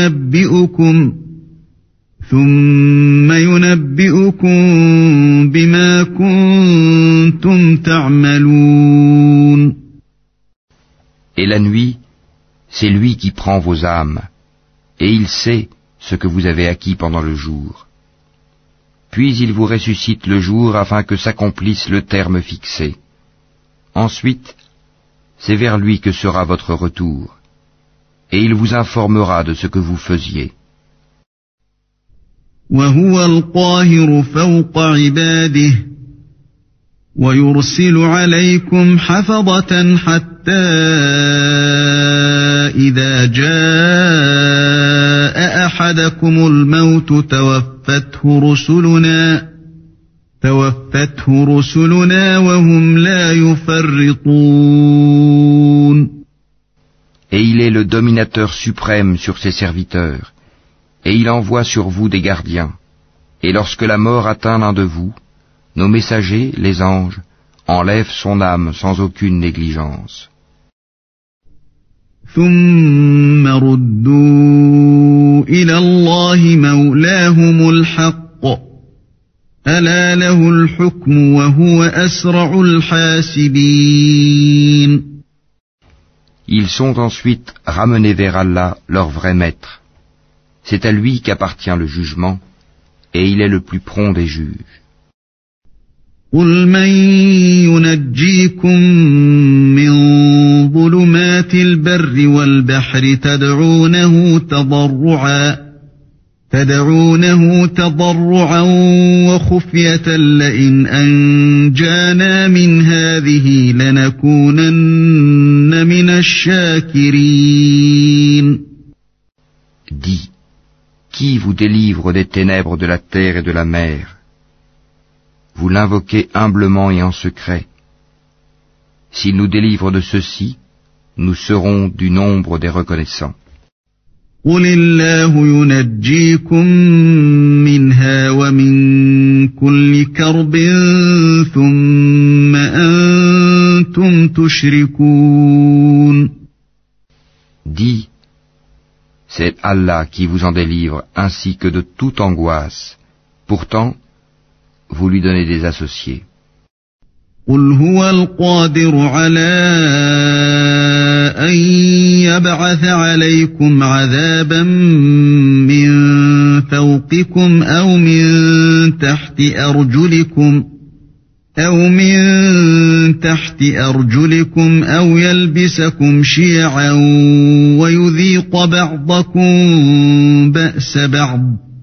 ينبئكم بما كنتم تعملون. Et la nuit, c'est lui qui prend vos âmes, et il sait ce que vous avez acquis pendant le jour. Puis il vous ressuscite le jour afin que s'accomplisse le terme fixé. Ensuite, c'est vers lui que sera votre retour, et il vous informera de ce que vous faisiez. وهو القاهر فوق عباده ويرسل عليكم حفظة حتى إذا جاء أحدكم الموت توفته رسلنا وهم لا يفرطون. Et il est le dominateur suprême sur ses serviteurs, et il envoie sur vous des gardiens. Et lorsque la mort atteint l'un de vous, nos messagers, les anges, enlèvent son âme sans aucune négligence. ثم ردوا إلى الله مولاهم الحق ألا له الحكم وهو أسرع الحاسبين. Ils sont ensuite ramenés vers Allah, leur vrai maître. C'est à lui qu'appartient le jugement, et il est le plus prompt des juges. قل من ينجيكم من ظلمات البر والبحر تدعونه تضرعا وخفية لئن أنجانا من هذه لنكونن من الشاكرين. Dis, qui vous délivre des ténèbres de la terre et de la mer? Vous l'invoquez humblement et en secret. S'il nous délivre de ceci, nous serons du nombre des reconnaissants. قل الله ينجيكم منها ومن كل كرب ثم أنتم تشركون. Dis, c'est Allah qui vous en délivre ainsi que de toute angoisse. Pourtant, vous lui donnez des associés. قل هو القادر على أن يبعث عليكم عذابا من فوقكم أو من تحت أرجلكم أو يلبسكم شيعا ويذيق بعضكم بأس بعض.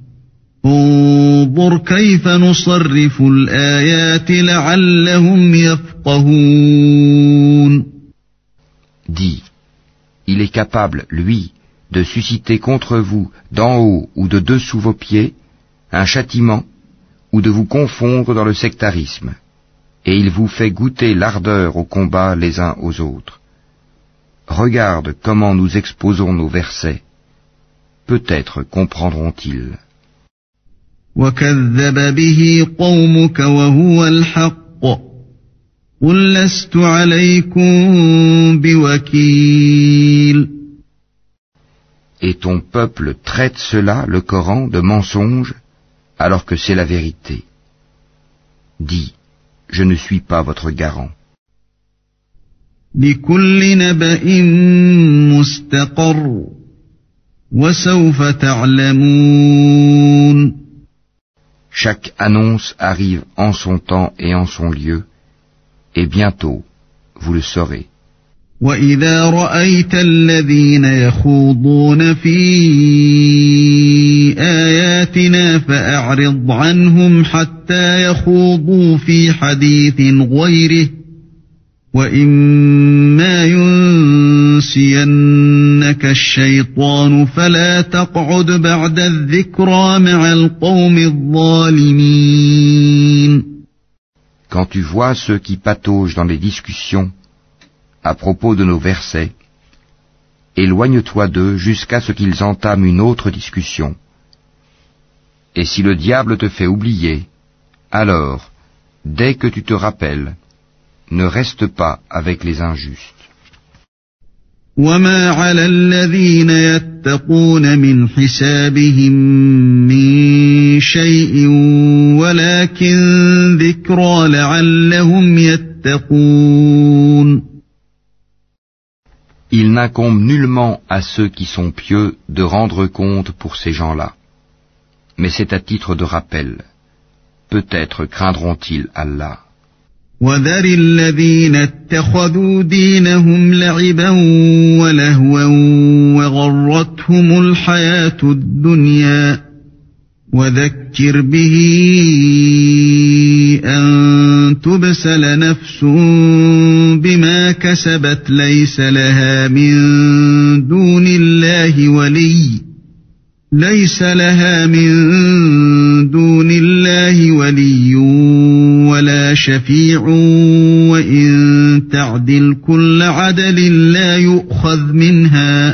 انظر كيف نصرف الآيات لعلهم يفقهون. Dis, il est capable, lui, de susciter contre vous, d'en haut ou de dessous vos pieds, un châtiment, ou de vous confondre dans le sectarisme, et il vous fait goûter l'ardeur au combat les uns aux autres. Regarde comment nous exposons nos versets. Peut-être comprendront-ils. وكذب به قومك وهو الحق قل لست عليكم بوكيل. Et ton peuple traite cela, le Coran, de mensonge, alors que c'est la vérité. Dis, je ne suis pas votre garant. لكل نبأ مستقر وسوف تعلمون. Chaque annonce arrive en son temps et en son lieu, et bientôt, vous le saurez. وَإِذَا رَأَيْتَ الَّذِينَ يَخُوضُونَ فِي آيَاتِنَا فَأَعْرِضْ عَنْهُمْ حَتَّى يَخُوضُوا فِي حَدِيثٍ غَيْرِهِ وَإِمَّا يُنْسِيَنَّكَ الشَّيْطَانُ فَلَا تَقْعُدْ بَعْدَ الذِّكْرَى مَعَ الْقَوْمِ الظَّالِمِينَ. Quand tu vois ceux qui pataugent dans les discussions à propos de nos versets, éloigne-toi d'eux jusqu'à ce qu'ils entament une autre discussion. Et si le diable te fait oublier, alors, dès que tu te rappelles, ne reste pas avec les injustes. وَمَا عَلَى الَّذِينَ يَتَّقُونَ مِنْ حِسَابِهِمْ مِنْ شَيْءٍ وَلَكِنْ ذِكْرَى لَعَلَّهُمْ يَتَّقُونَ. Il n'incombe nullement à ceux qui sont pieux de rendre compte pour ces gens-là. Mais c'est à titre de rappel. Peut-être craindront-ils Allah. وَذَرِ الَّذِينَ اتَّخَذُوا دِينَهُمْ لَعِبًا وَلَهْوًا وَغَرَّتْهُمُ الْحَيَاةُ الدُّنْيَا وَذَكِّرْ بِهِ أَن تُبْسَلَ نَفْسٌ بِمَا كَسَبَتْ لَيْسَ لَهَا من دون الله ولي ولا شفيع وإن تعدل كل عدل لا يؤخذ منها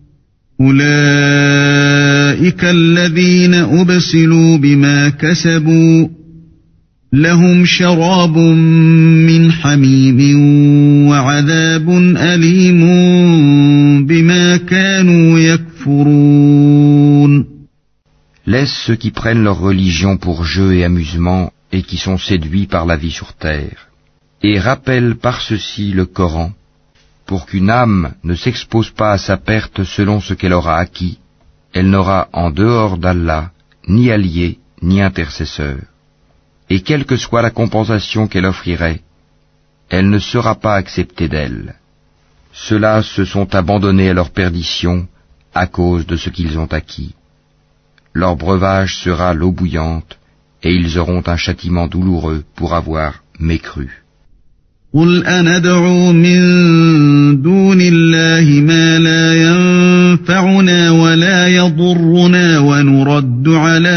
أولئك الذين أبسلوا بما كسبوا لهم شراب من حميم وعذاب أليم بما كانوا يكفرون. Laisse ceux qui prennent leur religion pour jeu et amusement et qui sont séduits par la vie sur terre. Et rappelle par ceci le Coran, pour qu'une âme ne s'expose pas à sa perte selon ce qu'elle aura acquis. Elle n'aura en dehors d'Allah ni allié ni intercesseur. Et quelle que soit la compensation qu'elle offrirait, elle ne sera pas acceptée d'elle. Ceux-là se sont abandonnés à leur perdition à cause de ce qu'ils ont acquis. Leur breuvage sera l'eau bouillante, et ils auront un châtiment douloureux pour avoir mécru. قُلْ أَنَدْعُو مِن دُونِ اللَّهِ مَا لَا يَنفَعُنَا وَلَا يَضُرُّنَا وَنُرَدُّ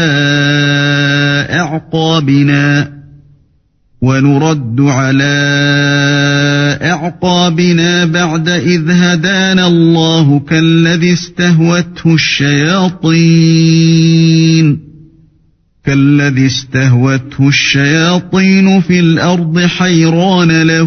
عَلَى أَعْقَابِنَا بَعْدَ إِذْ هَدَانَا اللَّهُ كَالَّذِي اسْتَهْوَتْهُ الشَّيَاطِينُ فِي الْأَرْضِ حَيْرَانَ لَهُ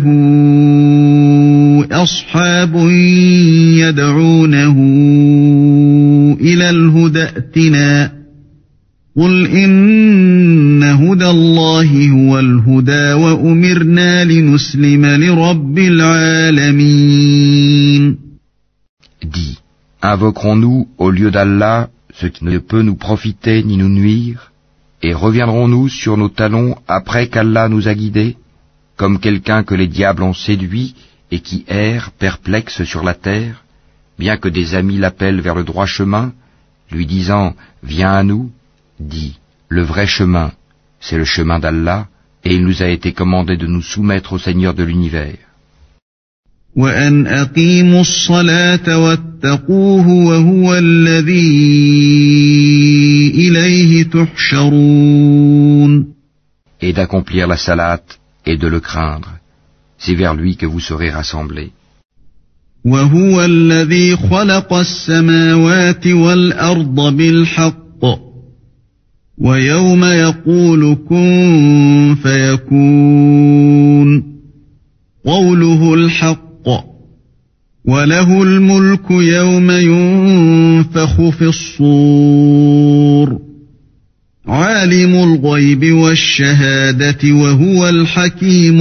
أَصْحَابٌ يَدْعُونَهُ إِلَى الْهُدَى ائْتِنَا قُلْ إِنَّ هُدَى اللَّهِ هُوَ الْهُدَى وَأُمِرْنَا لِنُسْلِمَ لِرَبِّ الْعَالَمِينَ. Dis, invoquerons-nous au lieu d'Allah ce qui ne peut nous profiter ni nous nuire, et reviendrons-nous sur nos talons après qu'Allah nous a guidés, comme quelqu'un que les diables ont séduit et qui erre perplexe sur la terre, bien que des amis l'appellent vers le droit chemin, lui disant « Viens à nous », dit « Le vrai chemin, c'est le chemin d'Allah, et il nous a été commandé de nous soumettre au Seigneur de l'univers. » وَأَنْ أَقِيمُوا الصَّلَاةَ وَاتَّقُوهُ وَهُوَ الَّذِي إِلَيْهِ تُحْشَرُونَ. Et d'accomplir la salate et de le craindre, c'est vers lui que vous serez rassemblés. وَهُوَ الَّذِي خَلَقَ السَّمَاوَاتِ وَالْأَرْضَ بِالْحَقِّ وَيَوْمَ يَقُولُ كُن فَيَكُونُ قَوْلُهُ الْحَقُّ وَلَهُ الْمُلْكُ يَوْمَ يُنفَخُ ينفخ في الصور عالم الغيب والشهادة وهو الحكيم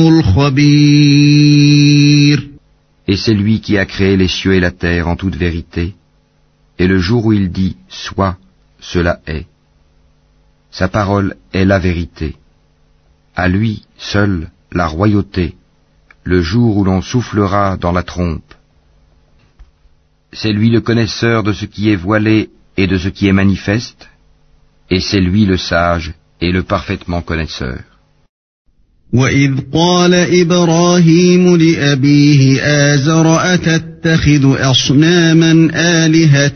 الخبير. Et c'est lui qui a créé les cieux et la terre en toute vérité, et le jour où il dit « Sois », cela est. Sa parole est la vérité. À lui seul la royauté, le jour où l'on soufflera dans la trompe. C'est lui le connaisseur de ce qui est voilé et de ce qui est manifeste, et c'est lui le sage et le parfaitement connaisseur. وَإِذْ قَالَ إِبْرَاهِيمُ لِأَبِيهِ آزَرَ أَتَتَّخِذُ أَصْنَامًا آلِهَةً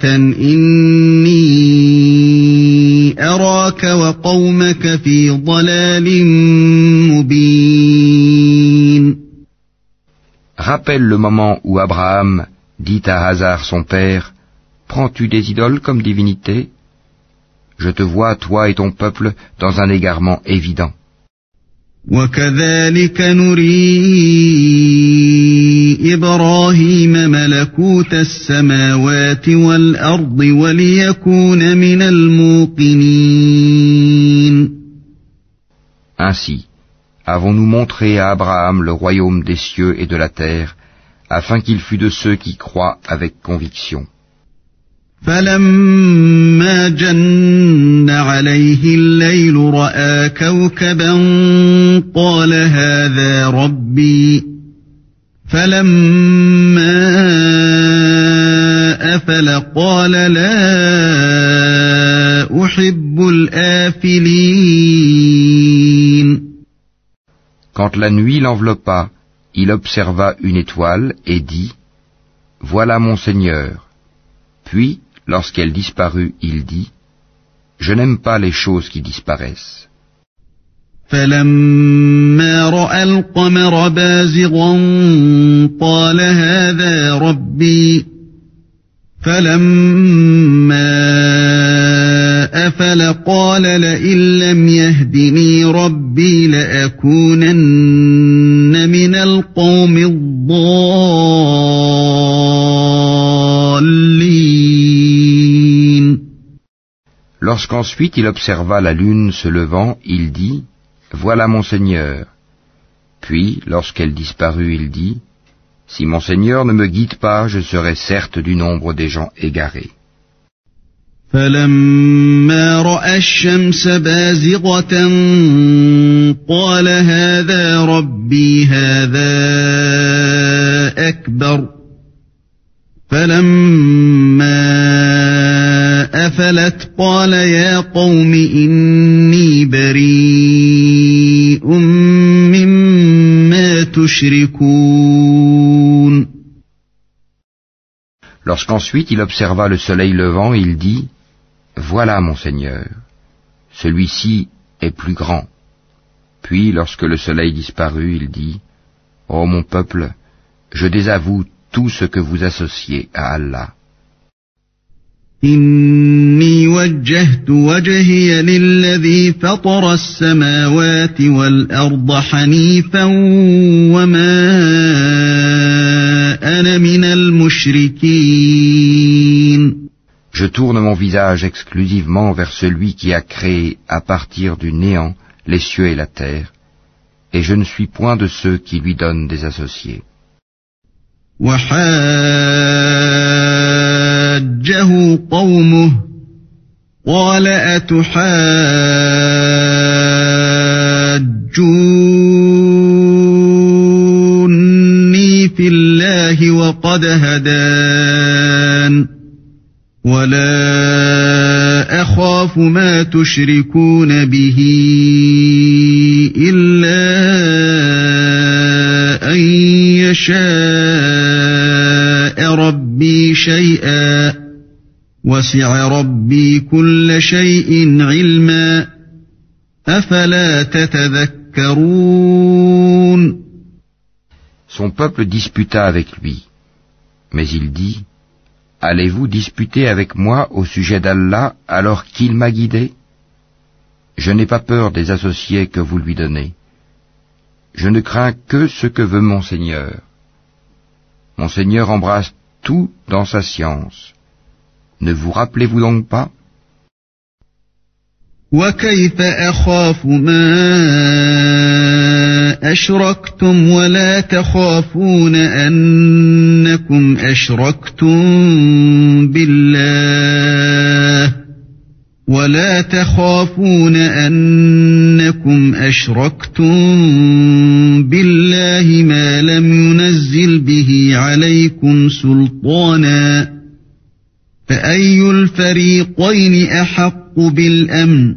إِنِّي أَرَاكَ وَقَوْمَكَ فِي ضَلَالٍ مُبِينٍ. Rappelle le moment où Abraham dit à Hazar son père, « Prends-tu des idoles comme divinité ? Je te vois, toi et ton peuple, dans un égarement évident. » وَكَذَلِكَ نُرِي إِبْرَاهِيمَ مَلَكُوتَ السَّمَاوَاتِ وَالْأَرْضِ وَلِيَكُونَ مِنَ الْمُوقِنِينَ. Ainsi, avons-nous montré à Abraham le royaume des cieux et de la terre, afin qu'il fût de ceux qui croient avec conviction. فَلَمَّا جَنَّ عَلَيْهِ اللَّيْلُ رَأَىٰ كَوْكَبًا قَالَ هَٰذَا رَبِّي فَلَمَّا أَفَلَ قَالَ لَا أُحِبُّ الْآفِلِينَ. Quand la nuit l'enveloppa, il observa une étoile et dit, « Voilà mon Seigneur. » Puis, lorsqu'elle disparut, il dit, « Je n'aime pas les choses qui disparaissent. » فَلَمَّا رَأَى الْقَمَرَ بَازِغًا قَالَ هَٰذَا رَبِّي فَلَمَّا أَفَلَ قَالَ لَئِن لَّمْ يَهْدِنِي رَبِّي لَأَكُونَنَّ مِنَ الْقَوْمِ الضَّالِّينَ. Lorsqu'ensuite il observa la lune se levant, il dit, « Voilà mon Seigneur. » Puis, lorsqu'elle disparut, il dit, « Si mon Seigneur ne me guide pas, je serai certes du nombre des gens égarés. » فَلَمَّا رَأَى الشَّمْسَ بَازِغَةً قَالَ هَٰذَا رَبِّي هَٰذَا أَكْبَرُ فَلَمَّا أَفَلَتْ قَالَ يَا قَوْمِ إِنِّي بَرِيءٌ مِّمَّا تُشْرِكُونَ. Lorsqu'ensuite il observa le soleil levant, il dit, « Voilà mon Seigneur. Celui-ci est plus grand. » Puis, lorsque le soleil disparut, il dit, « Ô mon peuple, je désavoue tout ce que vous associez à Allah. » إِنِّي وَجَّهْتُ وَجْهِيَ لِلَّذِي فَطَرَ السَّمَاوَاتِ وَالْأَرْضَ حَنِيفًا وَمَا أَنَا مِنَ الْمُشْرِكِينَ. Je tourne mon visage exclusivement vers celui qui a créé à partir du néant les cieux et la terre, et je ne suis point de ceux qui lui donnent des associés. وَحَاجَّهُ قَوْمُهُ قَالَ أَتُحَاجُّونِّي فِي اللَّهِ وَقَدْ هَدَانِ وَلَا أَخَافُ مَا تُشْرِكُونَ بِهِ إِلَّا أَن يَشَاءَ رَبِّي شَيْئًا وَسِعَ رَبِّي كُلَّ شَيْءٍ عِلْمًا أَفَلَا تَتَذَكَّرُونَ. Son peuple disputa avec lui, mais il dit, « Allez-vous disputer avec moi au sujet d'Allah alors qu'il m'a guidé ? Je n'ai pas peur des associés que vous lui donnez. Je ne crains que ce que veut mon Seigneur. Mon Seigneur embrasse tout dans sa science. Ne vous rappelez-vous donc pas? وكيف أخاف ما أشركتم ولا تخافون أنكم أشركتم بالله ما لم ينزل به عليكم سلطانا فأي الفريقين أحق بالأمن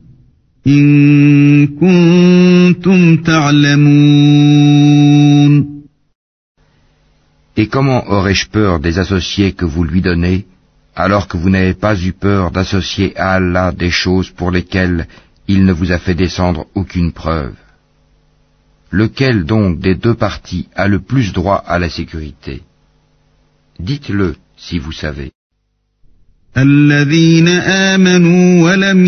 إن كنتم تعلمون. Et comment aurais-je peur des associés que vous lui donnez, alors que vous n'avez pas eu peur d'associer à Allah des choses pour lesquelles il ne vous a fait descendre aucune preuve? Lequel donc des deux parties a le plus droit à la sécurité? Dites-le si vous savez. الذين آمنوا ولم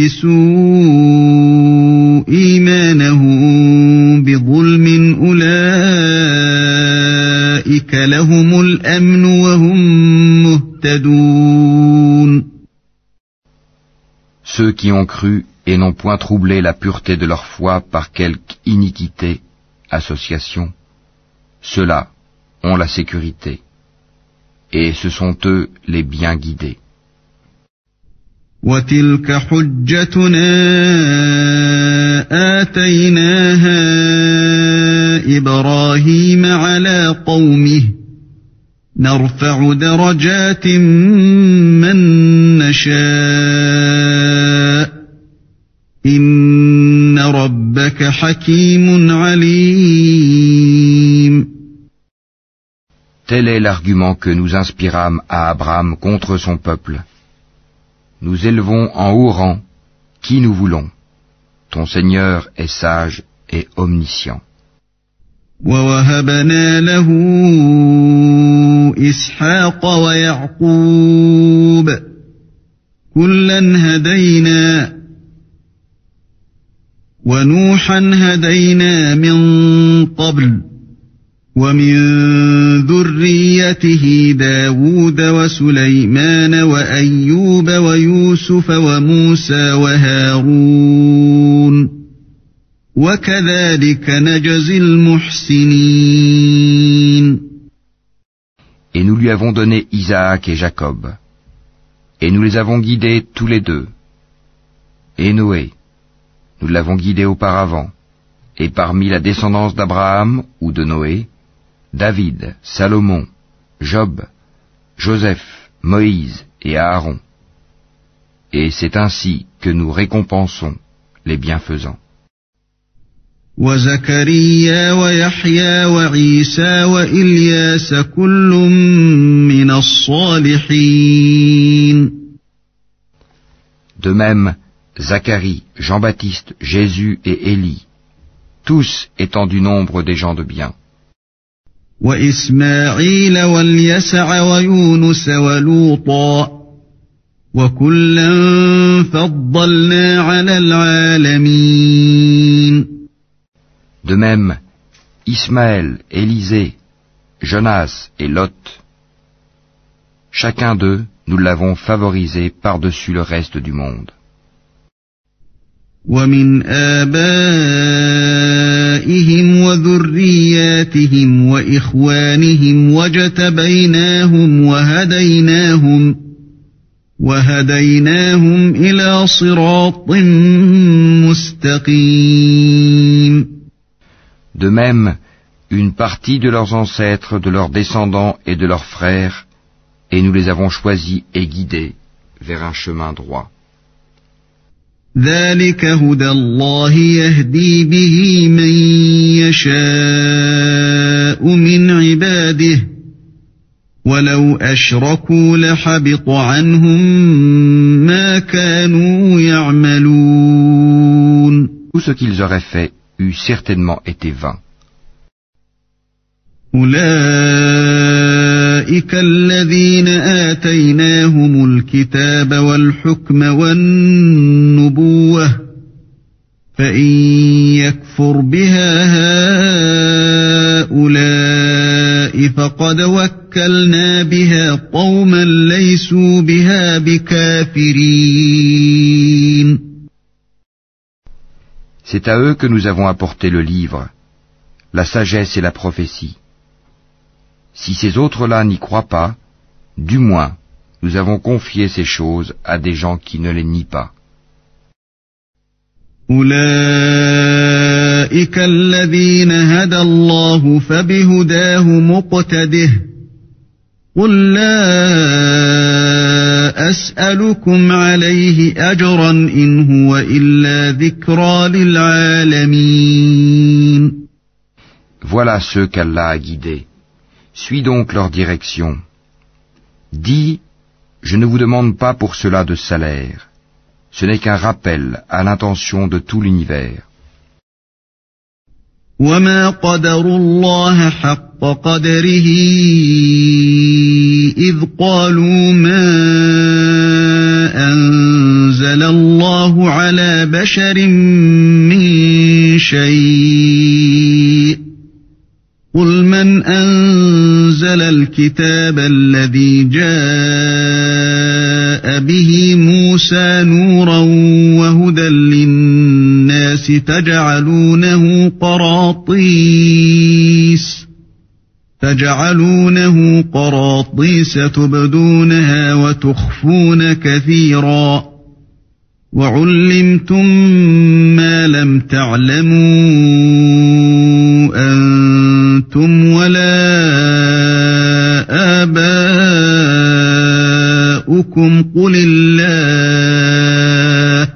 يلبسوا إيمانهم بظلم أولئك لهم الأمن وهم مهتدون. Ceux qui ont cru et n'ont point troublé la pureté de leur foi par quelque iniquité, association, ceux-là ont la sécurité, et ce sont eux les bien guidés. وَتِلْكَ حُجَّتُنَا آتَيْنَاهَا إِبْرَاهِيمَ عَلَى قَوْمِهِ نَرْفَعُ دَرَجَاتٍ مَّن نَّشَاءُ إِنَّ رَبَّكَ حَكِيمٌ عَلِيمٌ. Tel est l'argument que nous inspirâmes à Abraham contre son peuple. Nous élevons en haut rang qui nous voulons. Ton Seigneur est sage et omniscient. وَوَهَبْنَا لَهُ إِسْحَاقَ وَيَعْقُوبَ كُلًّا هَدَيْنَا وَنُوحًا هَدَيْنَا مِن قَبْلُ وَمِن ذُرِّيَّتِهِ دَاوُودَ وَسُلَيْمَانَ وَأَيُّوبَ وَيُوسُفَ وَمُوسَى وَهَارُونَ وَكَذَلِكَ نَجْزِي الْمُحْسِنِينَ. Et nous lui avons donné Isaac et Jacob, et nous les avons guidés tous les deux. Et Noé, nous l'avons guidé auparavant, et parmi la descendance d'Abraham ou de Noé, David, Salomon, Job, Joseph, Moïse et Aaron. Et c'est ainsi que nous récompensons les bienfaisants. وَزَكَرِيَّا وَيَحْيَى وَعِيسَى وَإِلْيَاسَ كُلٌّ مِّنَ الصَّالِحِينَ. De même, Zacharie, Jean-Baptiste, Jésus et Élie, tous étant du nombre des gens de bien. وَإِسْمَاعِيلَ وَالْيَسَعَ وَيُونُسَ وَلُوطًا وَكُلًّا فَضَّلْنَا عَلَى الْعَالَمِينَ. De même, Ismaël, Élisée, Jonas et Lot, chacun d'eux, nous l'avons favorisé par-dessus le reste du monde. وَمِنْ آبَائِهِمْ وَذُرِّيَّاتِهِمْ وَإِخْوَانِهِمْ وَهَدَيْنَاهُمْ إِلَى صِرَاطٍ مُسْتَقِيمٍ. De même, une partie de leurs ancêtres, de leurs descendants et de leurs frères, et nous les avons choisis et guidés vers un chemin droit. ذَلِكَ هُدَى اللَّهِ يَهْدِي بِهِ مَن يَشَاءُ مِنْ عِبَادِهِ وَلَوْ أَشْرَكُوا لَحَبِطَ عَنْهُم مَّا كَانُوا يَعْمَلُونَ. Tout ce qu'ils auraient fait eût certainement été vain. أولئك الذين آتيناهم الكتاب والحكم والنبوة فإن يكفر بها هؤلاء فقد وكلنا بها قوما ليسوا بها بكافرين. C'est à eux que nous avons apporté le livre, la sagesse et la prophétie. Si ces autres-là n'y croient pas, du moins, nous avons confié ces choses à des gens qui ne les nient pas. أولئك الذين هدى الله فبهداه مقتده قل لا أسألكم عليه أجرا إن هو إلا ذكرى للعالمين. Voilà ceux qu'Allah a guidés. Suis donc leur direction. Dis, je ne vous demande pas pour cela de salaire. Ce n'est qu'un rappel à l'intention de tout l'univers. وما قدروا الله حق قدره إذ قالوا ما أنزل الله على بشر من شيء قل من أنزل الكتاب الذي جاء به موسى نورا وهدى للناس تجعلونه قراطيس تبدونها وتخفون كثيرا وعلمتم ما لم تعلموا أنتم ولا آباؤكم قل الله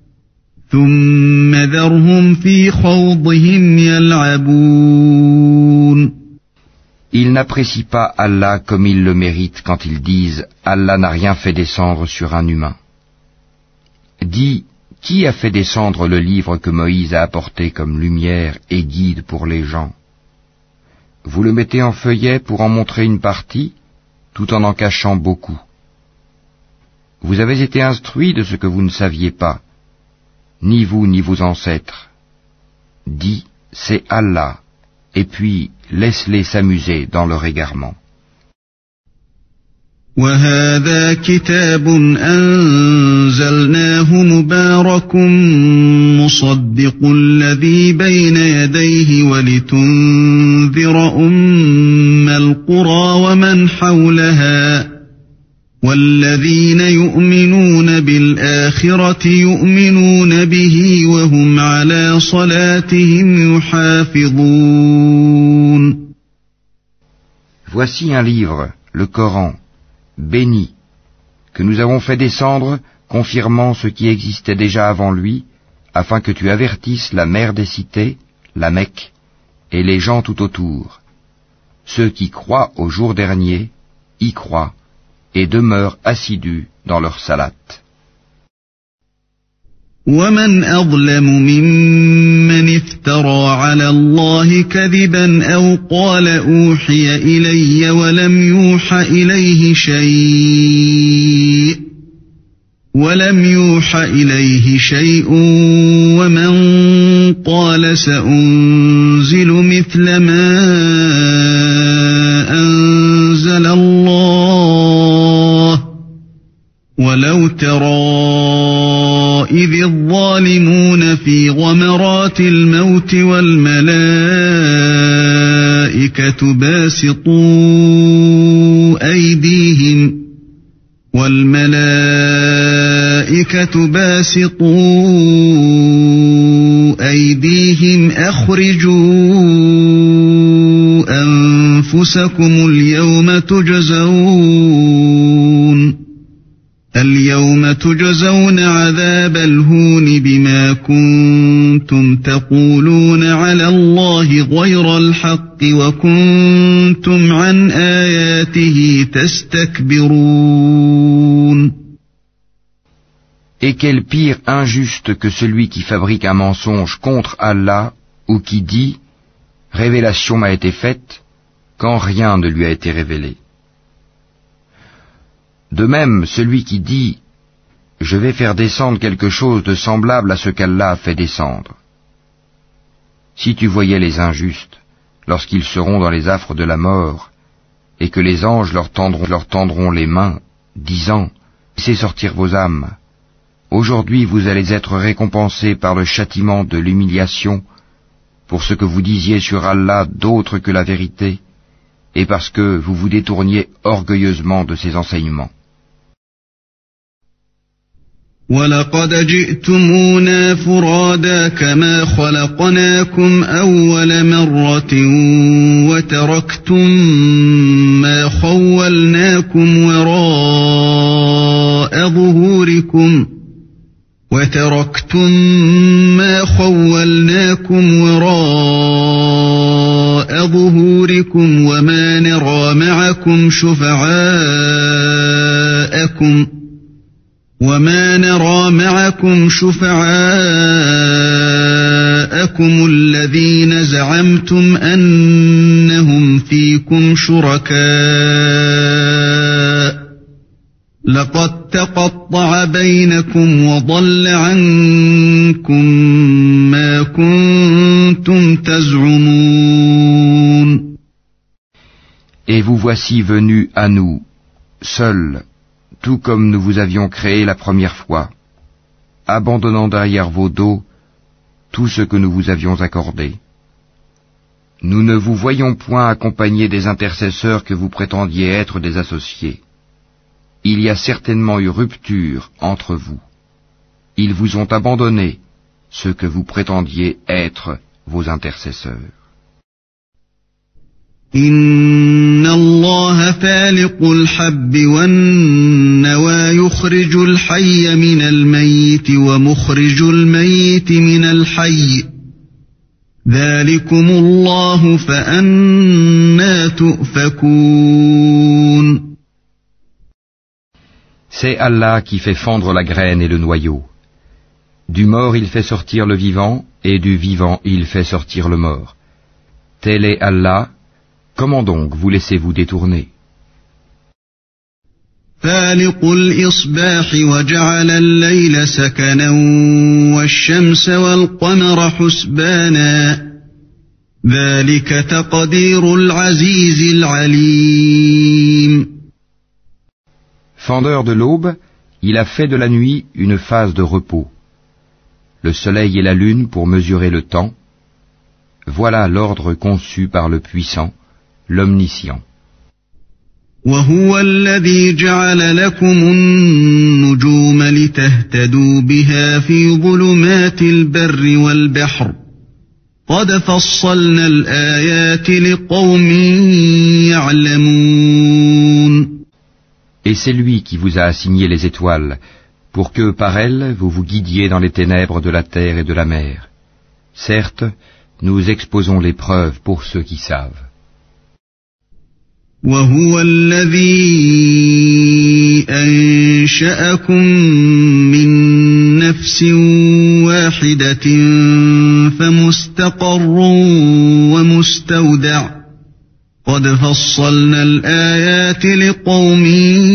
ثم ذرهم في خوضهم يلعبون. Ils n'apprécient pas Allah comme ils le méritent quand ils disent « Allah n'a rien fait descendre sur un humain ». Dis, qui a fait descendre le livre que Moïse a apporté comme lumière et guide pour les gens? Vous le mettez en feuillet pour en montrer une partie, tout en cachant beaucoup. Vous avez été instruits de ce que vous ne saviez pas, ni vous ni vos ancêtres. Dis, c'est Allah, et puis laisse-les s'amuser dans leur égarement. وهذا كتاب أنزلناه مبارك مصدق الذي بين يديه ولتنذر أم القرى ومن حولها والذين يؤمنون بالآخرة يؤمنون به وهم على صلاتهم يحافظون. Voici un livre, le Coran, béni, que nous avons fait descendre, confirmant ce qui existait déjà avant lui, afin que tu avertisses la mère des cités, la Mecque, et les gens tout autour. Ceux qui croient au jour dernier, y croient, et demeurent assidus dans leur salate. ومن أظلم ممن افترى على الله كذبا أو قال أوحي إلي ولم يوحى إليه شيء ومن قال سأنزل مثل ما أنزل الله ولو ترى إذ الظالمون في غمرات الموت والملائكة باسطوا أيديهم أخرجوا أنفسكم اليوم تجزون عذاب الهون بما كنتم تقولون على الله غير الحق وكنتم عن آياته تستكبرون. Et quel pire injuste que celui qui fabrique un mensonge contre Allah ou qui dit « Révélation m'a été faite » quand rien ne lui a été révélé. De même, celui qui dit « Je vais faire descendre quelque chose de semblable à ce qu'Allah a fait descendre ». Si tu voyais les injustes, lorsqu'ils seront dans les affres de la mort, et que les anges leur tendront les mains, disant « Laissez sortir vos âmes. Aujourd'hui vous allez être récompensés par le châtiment de l'humiliation pour ce que vous disiez sur Allah d'autre que la vérité, et parce que vous vous détourniez orgueilleusement de ses enseignements. » وَلَقَدْ جِئْتُمُونَا فُرَادَى كَمَا خَلَقْنَاكُمْ أَوَّلَ مَرَّةٍ وَتَرَكْتُمْ مَا خَوَّلْنَاكُمْ وَرَاءَ ظُهُورِكُمْ وَمَا نَرَى مَعَكُمْ شُفَعَاءَكُمُ الَّذِينَ زَعَمْتُمْ أَنَّهُمْ فِيكُمْ شُرَكَاءُ لَقَدْ تَقَطَّعَ بَيْنَكُمْ وَضَلَّ عَنكُمْ مَا كُنتُمْ تَزْعُمُونَ. Et vous voici venus à nous, seuls, tout comme nous vous avions créé la première fois, abandonnant derrière vos dos tout ce que nous vous avions accordé. Nous ne vous voyons point accompagnés des intercesseurs que vous prétendiez être des associés. Il y a certainement eu rupture entre vous. Ils vous ont abandonné, ceux que vous prétendiez être vos intercesseurs. إِنَّ اللَّهَ فَالِقُ الْحَبِّ وَالنَّوَى يُخْرِجُ الْحَيَّ مِنَ الْمَيِّتِ وَمُخْرِجُ الْمَيِّتِ مِنَ الْحَيِّ ذَلِكُمُ اللَّهُ فَأَنَّى تُؤْفَكُونَ. C'est Allah qui fait fondre la graine et le noyau. Du mort il fait sortir le vivant, et du vivant il fait sortir le mort. Tel est Allah. Comment donc vous laissez-vous détourner? فَالِقُ الْإِصْبَاحِ وَجَعَلَ اللَّيْلَ سَكَنًا وَالشَّمْسَ وَالْقَمَرَ حُسْبَانًا ذَلِكَ تَقْدِيرُ الْعَزِيزِ الْعَلِيمِ. Fendeur de l'aube, il a fait de la nuit une phase de repos. Le soleil et la lune pour mesurer le temps. Voilà l'ordre conçu par le puissant, l'omniscient. وَهُوَ الَّذِي جَعَلَ لَكُمُ النُّجُومَ لِتَهْتَدُوا بِهَا فِي ظُلُمَاتِ الْبَرِّ وَالْبَحْرِ قَدْ فَصَّلْنَا الْآيَاتِ لِقَوْمٍ يَعْلَمُونَ. Et c'est lui qui vous a assigné les étoiles, pour que par elles vous vous guidiez dans les ténèbres de la terre et de la mer. Certes, nous exposons les preuves pour ceux qui savent. وَهُوَ الَّذِي أَنشَأَكُم مِّن نَّفْسٍ وَاحِدَةٍ فَمُسْتَقَرٌّ وَمُسْتَوْدَعٌ قَدْ فَصَّلْنَا الْآيَاتِ لِقَوْمٍ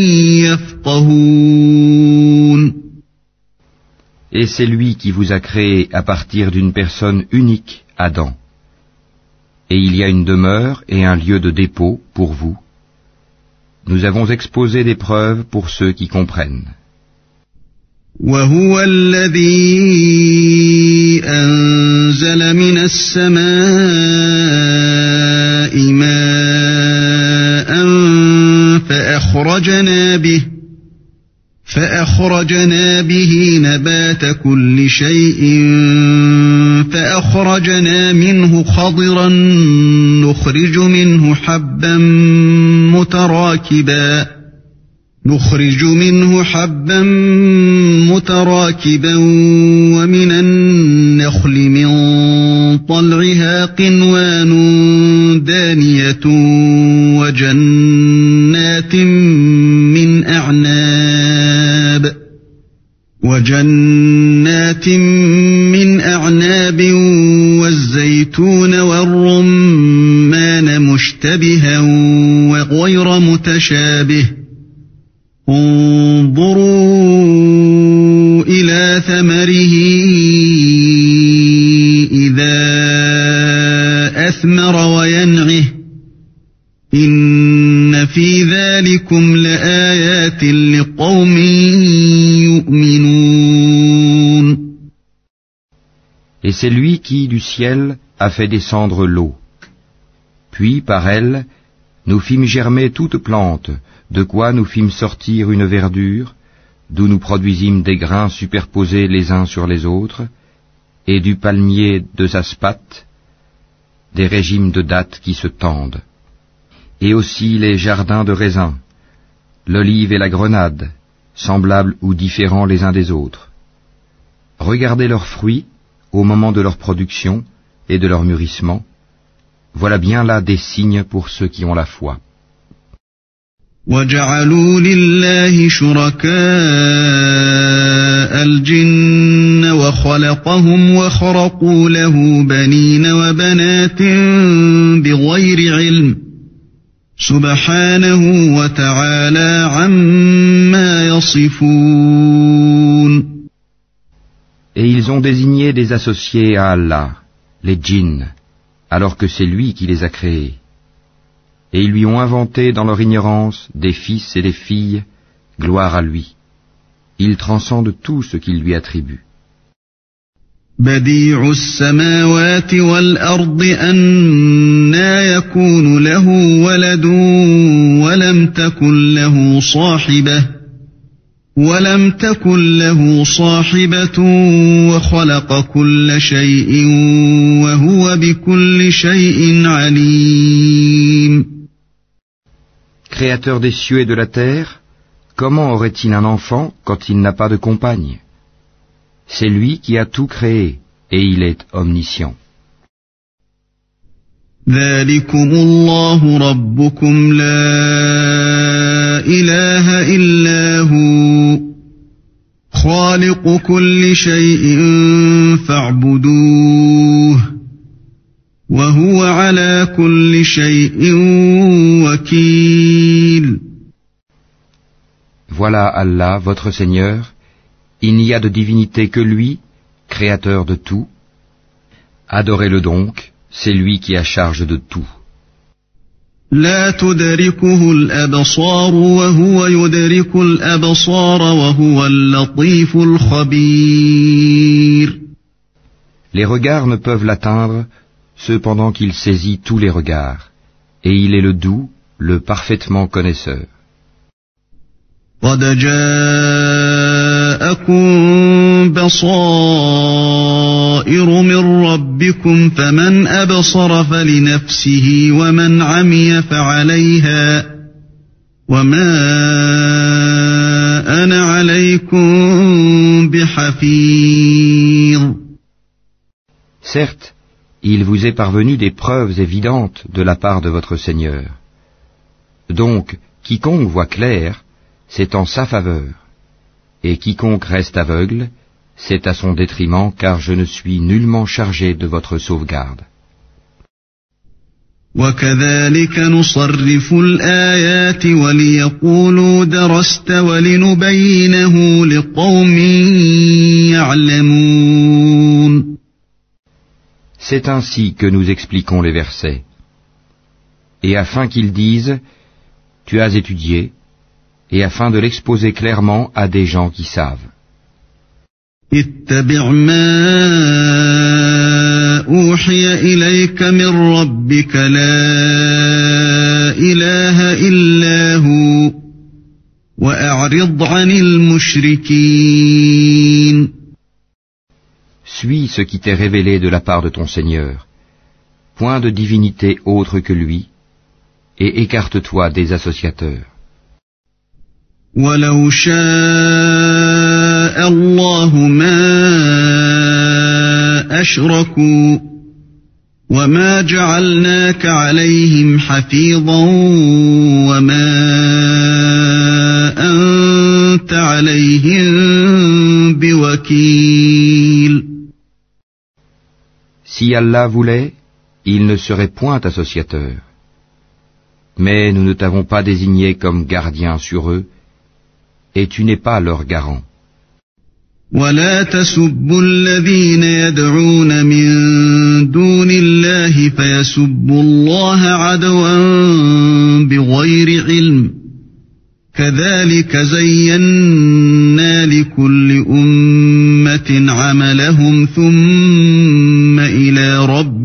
يَفْقَهُونَ. Et c'est lui qui vous a créé à partir d'une personne unique, Adam. Et il y a une demeure et un lieu de dépôt pour vous. Nous avons exposé des preuves pour ceux qui comprennent. وَهُوَ الَّذِي أَنزَلَ مِنَ السَّمَاءِ مَاءً فَأَخْرَجْنَا بِهِ نَبَاتَ كُلِّ شَيْءٍ فَأَخْرَجْنَا مِنْهُ خَضِرًا نُخْرِجُ منه حبا متراكبا ومن النخل من طلعها قنوان دانية وجنات من أعناب والزيتون والرمان مشتبها وغير متشابه انظروا إلى ثمره إذا أثمر وينعه إن ذلكم لآيات لقوم يؤمنون. Et c'est lui qui, du ciel, a fait descendre l'eau. Puis, par elle, nous fîmes germer toute plante, de quoi nous fîmes sortir une verdure, d'où nous produisîmes des grains superposés les uns sur les autres, et du palmier de Zaspate, des régimes de dattes qui se tendent, et aussi les jardins de raisins, l'olive et la grenade, semblables ou différents les uns des autres. Regardez leurs fruits au moment de leur production et de leur mûrissement. Voilà bien là des signes pour ceux qui ont la foi. وَجَعَلُوا لِلَّهِ شُرَكَاءَ الْجِنَّ وَخَلَقَهُمْ وَخَرَقُوا لَهُ بَنِينَ وَبَنَاتٍ بِغَيْرِ عِلْمٍ سُبْحَانَهُ وَتَعَالَى عَمَّا يَصِفُونَ. Et ils ont désigné des associés à Allah, les djinns, alors que c'est lui qui les a créés. Et ils lui ont inventé dans leur ignorance des fils et des filles, gloire à lui. Il transcende tout ce qu'il lui attribue. بديع السماوات والأرض أنى يكون له ولد ولم تكن له صاحبة وخلق كل شيء وهو بكل شيء عليم. Créateur des cieux et de la terre, comment aurait-il un enfant quand il n'a pas de compagne? C'est lui qui a tout créé, et il est omniscient. ذلكم الله ربكم لا إله إلا هو خالق كل شيء فاعبدوه وهو على كل شيء وكيل. Voilà Allah, votre Seigneur, il n'y a de divinité que lui, créateur de tout. Adorez-le donc, c'est lui qui a charge de tout. لا تدركه الأبصار وهو يدرك الأبصار وهو اللطيف الخبير. Les regards ne peuvent l'atteindre, cependant qu'il saisit tous les regards, et il est le doux, le parfaitement connaisseur. قد جاءكم بصائر من ربكم فمن أبصر فلنفسه ومن عمي فعليها وما أنا عليكم بحفيظ. Certes, il vous est parvenu des preuves évidentes de la part de votre Seigneur. Donc, quiconque voit clair, c'est en sa faveur, et quiconque reste aveugle, c'est à son détriment, car je ne suis nullement chargé de votre sauvegarde. وَكَذَلِكَ نُصَرِّفُ الْآيَاتِ وَلِيَقُولُوا دَرَسْتَ وَلِنُبَيِّنَهُ لِقَوْمٍ يَعْلَمُونَ. C'est ainsi que nous expliquons les versets. Et afin qu'ils disent, tu as étudié, et afin de l'exposer clairement à des gens qui savent. اتبع ما أوحي إليك من ربك لا إله إلا هو وأعرض عن المشركين. Suis ce qui t'est révélé de la part de ton Seigneur. Point de divinité autre que lui, et écarte-toi des associateurs. وَلَوْ شَاءَ اللَّهُ مَا أَشْرَكُوا وَمَا جَعَلْنَاكَ عَلَيْهِمْ حَفِيظًا وَمَا أَنْتَ عَلَيْهِمْ بِوَكِيلٍ. Si Allah voulait, il ne serait point associateur. Mais nous ne t'avons pas désigné comme gardien sur eux, et tu n'es pas leur garant. ولا تسبوا الذين يدعون من دون الله فيسبوا الله عدوا بغير علم كذلك زينا لكل أمة عملهم ثم إلى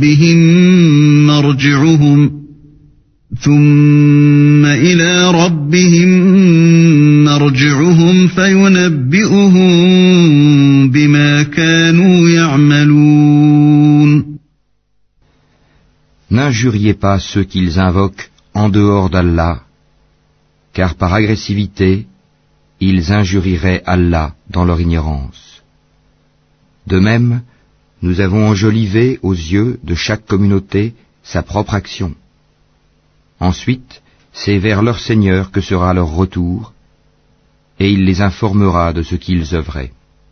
ربهم مرجعهم فينبئهم بما كانوا يعملون. N'injuriez pas ceux qu'ils invoquent en dehors d'Allah, car par agressivité, ils injurieraient Allah dans leur ignorance. De même, nous avons enjolivé aux yeux de chaque communauté sa propre action. Ensuite, c'est vers leur Seigneur que sera leur retour, et il les informera de ce qu'ils œuvraient.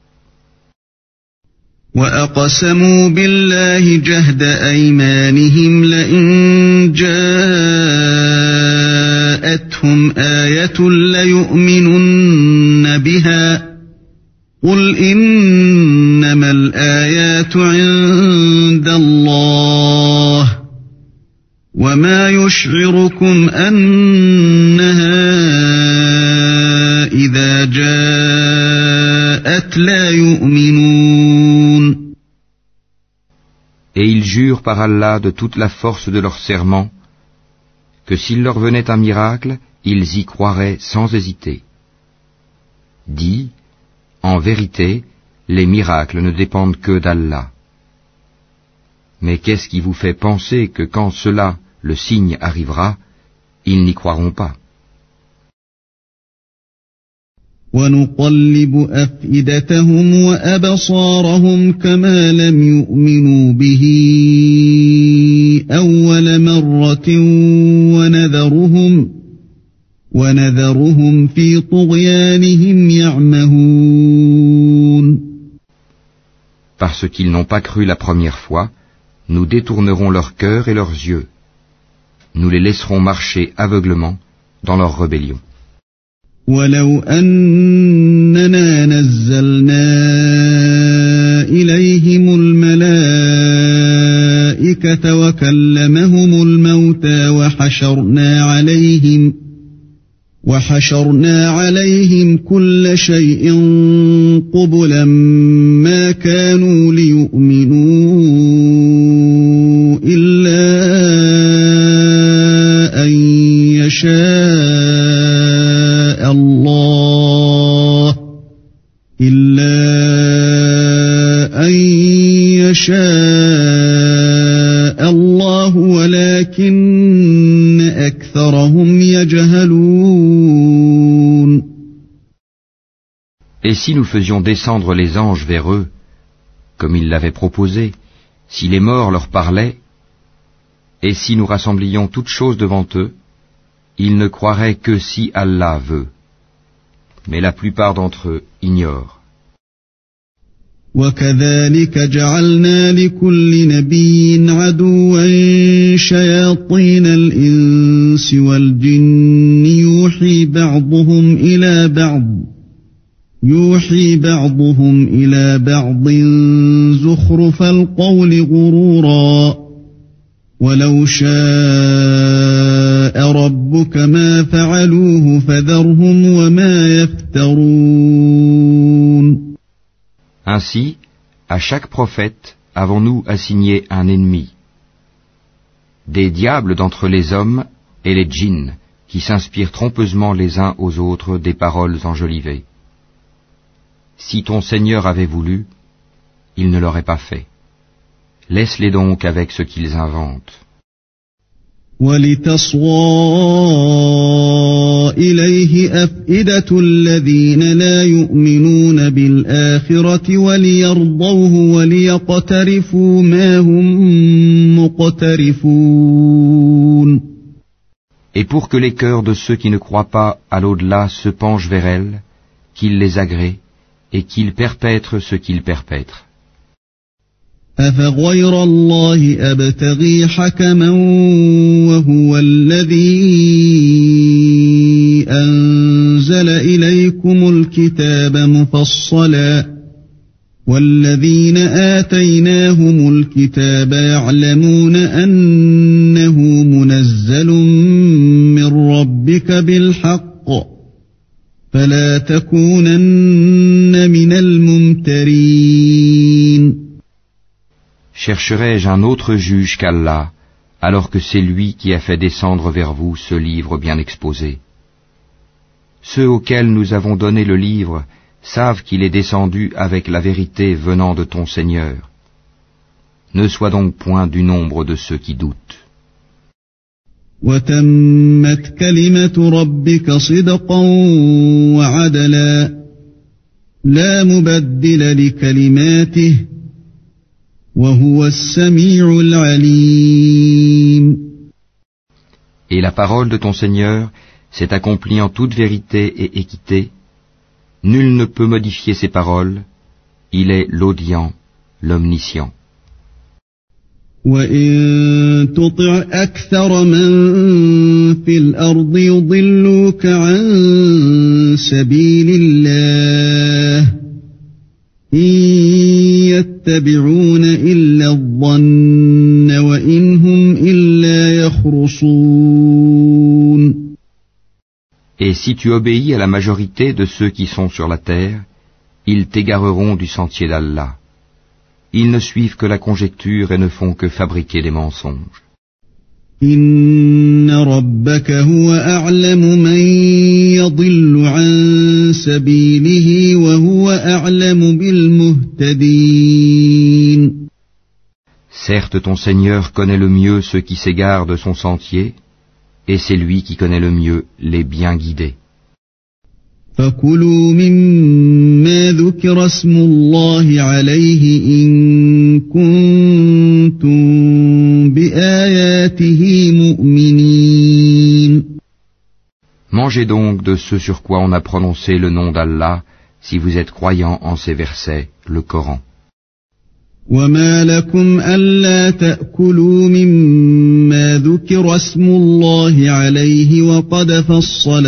وَأَقْسَمُوا بِاللَّهِ جَهْدَ أَيْمَانِهِمْ لَئِن جَاءَتْهُمْ آيَةٌ لَيُؤْمِنُنَّ بِهَا قُلْ إِنَّمَا الْآيَاتُ عِندَ اللَّهِ وَمَا يُشْعِرُكُمْ أَنَّهَا إِذَا جَاءَتْ لَا يُؤْمِنُونَ. Et ils jurent par Allah de toute la force de leur serment que s'il leur venait un miracle, ils y croiraient sans hésiter. Dis, en vérité, les miracles ne dépendent que d'Allah. Mais qu'est-ce qui vous fait penser que quand cela, le signe, arrivera, ils n'y croiront pas? وَنُقَلِّبُ أَفْئِدَتَهُمْ وَأَبْصَارَهُمْ كَمَا لَمْ يُؤْمِنُوا بِهِ أَوَّلَ مَرَّةٍ وَنَذَرُهُمْ فِي طُغْيَانِهِمْ يَعْمَهُونَ. Parce qu'ils n'ont pas cru la première fois, nous détournerons leur cœur et leurs yeux. Nous les laisserons marcher aveuglement dans leur rébellion. وَلَوْ أَنَّنَا نَزَّلْنَا إِلَيْهِمُ الْمَلَائِكَةَ وَكَلَّمَهُمُ الْمَوْتَى وَحَشَرْنَا عَلَيْهِمْ كُلَّ شَيْءٍ قُبُلًا مَا كَانُوا لِيُؤْمِنُوا إِلَّا أَن يشاء الله ولكن أكثرهم يجهلون. Et si nous faisions descendre les anges vers eux, comme ils l'avaient proposé, si les morts leur parlaient, et si nous rassemblions toutes choses devant eux, ils ne croiraient que si Allah veut. Mais la plupart d'entre eux ignorent. وَكَذَلِكَ جَعَلْنَا لِكُلِّ نَبِيٍّ عَدُوًّا شَيَاطِينَ الْإِنسِ وَالْجِنِّ يُوحِي بَعْضُهُمْ إِلَى بَعْضٍ زُخْرُفَ الْقَوْلِ غُرُورًا وَلَوْ شَاءَ رَبُّكَ مَا فَعَلُوهُ فَذَرْهُمْ وَمَا يَفْتَرُونَ. Ainsi, à chaque prophète avons-nous assigné un ennemi. Des diables d'entre les hommes et les djinns qui s'inspirent trompeusement les uns aux autres des paroles enjolivées. Si ton Seigneur avait voulu, il ne l'aurait pas fait. Laisse-les donc avec ce qu'ils inventent. وَلِتَصْغَىٰ إِلَيْهِ أَفْئِدَةُ الَّذِينَ لَا يُؤْمِنُونَ بِالْآخِرَةِ وَلِيَرْضَوْهُ وَلِيَقْتَرِفُوا مَا هُمْ مُقْتَرِفُونَ. Et pour que les cœurs de ceux qui ne croient pas à l'au-delà se penchent vers elles, qu'ils les agréent et qu'ils perpètrent ce qu'ils perpètrent. أَفَغَيْرَ اللَّهِ أَبْتَغِي حَكَمًا وَهُوَ الَّذِي أَنزَلَ إِلَيْكُمُ الْكِتَابَ مُفَصَّلًا وَالَّذِينَ آتَيْنَاهُمُ الْكِتَابَ يَعْلَمُونَ أَنَّهُ مُنَزَّلٌ مِّن رَّبِّكَ بِالْحَقِّ فلا تكونن من الممترين. Chercherai-je un autre juge qu'Allah, alors que c'est lui qui a fait descendre vers vous ce livre bien exposé? Ceux auxquels nous avons donné le livre savent qu'il est descendu avec la vérité venant de ton Seigneur. Ne sois donc point du nombre de ceux qui doutent. وَتَمَّتْ كَلِمَةُ رَبِّكَ صِدْقًا وَعَدْلًا لَا مُبَدِّلَ لِكَلِمَاتِهِ وَهُوَ السَّمِيعُ الْعَلِيمُ. Et la parole de ton Seigneur s'est accomplie en toute vérité et équité. Nul ne peut modifier ses paroles. Il est l'audient, l'omniscient. وَإِن تُطِعْ أَكْثَرَ مَن فِي الْأَرْضِ يُضِلُّوكَ عَن سَبِيلِ اللَّهِ إِن يَتَّبِعُونَ إِلَّا الظَّنَّ وَإِنْ هُمْ إِلَّا يَخْرُصُونَ. Et si tu obéis à la majorité de ceux qui sont sur la terre, ils t'égareront du sentier d'Allah. Ils ne suivent que la conjecture et ne font que fabriquer des mensonges. Inna rabbaka huwa a'lamu man yadillu an sabilihi wa huwa a'lamu bil muhtadin. Certes, ton Seigneur connaît le mieux ceux qui s'égarent de son sentier, et c'est lui qui connaît le mieux les bien guidés. فَكُلُوا مِمَّا ذُكِرَ اسْمُ اللَّهِ عَلَيْهِ إِن كُنتُم بِآيَاتِهِ مُؤْمِنِينَ. Mangez donc de ce sur quoi on a prononcé le nom d'Allah, si vous êtes croyants en ces versets, le Coran. وَمَا لَكُمْ أَلَّا تَأْكُلُوا مِمَّا ذُكِرَ اسْمُ اللَّهِ عَلَيْهِ وَقَدْ فَصَّلَ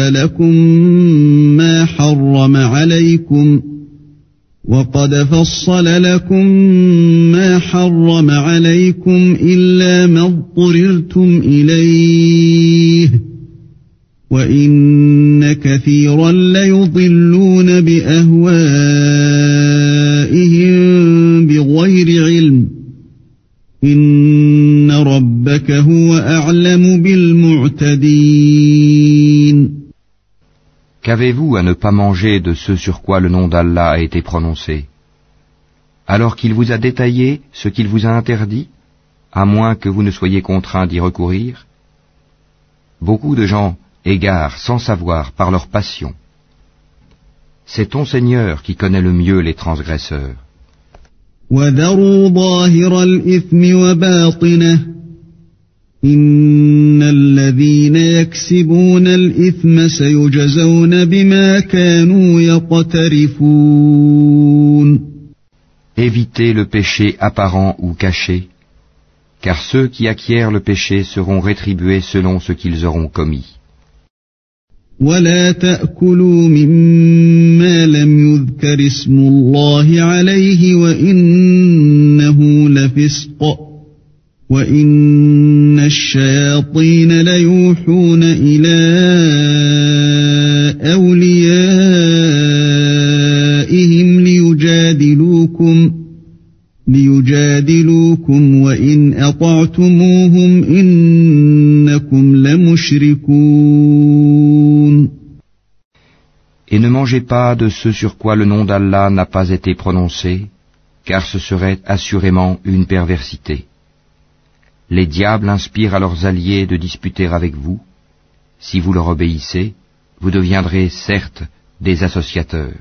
لَكُم مَّا حَرَّمَ عَلَيْكُمْ إِلَّا مَا اضْطُرِرْتُمْ إِلَيْهِ وَإِنَّ كَثِيرًا لَيُضِلُّونَ بِأَهْوَائِهِم بِغَيْرِ عِلْمٍ إِنَّ رَبَّكَ هُوَ أَعْلَمُ بِالْمُعْتَدِينَ. Qu'avez-vous à ne pas manger de ce sur quoi le nom d'Allah a été prononcé, alors qu'il vous a détaillé ce qu'il vous a interdit, à moins que vous ne soyez contraints d'y recourir? Beaucoup de gens égarent sans savoir par leur passion. C'est ton Seigneur qui connaît le mieux les transgresseurs. وَذَرُوا ظَاهِرَ الْإِثْمِ وَبَاطِنَهُ إِنَّ الَّذِينَ يَكْسِبُونَ الْإِثْمَ سَيُجْزَوْنَ بِمَا كَانُوا يَقْتَرِفُونَ. Évitez le péché apparent ou caché, car ceux qui acquièrent le péché seront rétribués selon ce qu'ils auront commis. وَلَا تَأْكُلُوا مِمَّا لَمْ يُذْكَرِ اسْمُ اللَّهِ عَلَيْهِ وَإِنَّهُ لَفِسْقٌ وَإِنَّ الشَّيَاطِينَ لَيُوحُونَ إِلَىٰ أَوْلِيَائِهِمْ لِيُجَادِلُوكُمْ وَإِنْ أَطَعْتُمُوهُمْ إِنَّكُمْ لَمُشْرِكُونَ. Et ne mangez pas de ce sur quoi le nom d'Allah n'a pas été prononcé, car ce serait assurément une perversité. Les diables inspirent à leurs alliés de disputer avec vous. Si vous leur obéissez, vous deviendrez certes des associateurs.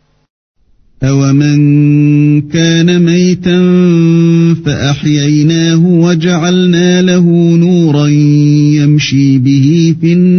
أَوَمَنْ كَانَ مَيْتًا فَأَحْيَيْنَاهُ وَجَعَلْنَا لَهُ نُورًا يَمْشِي بِهِ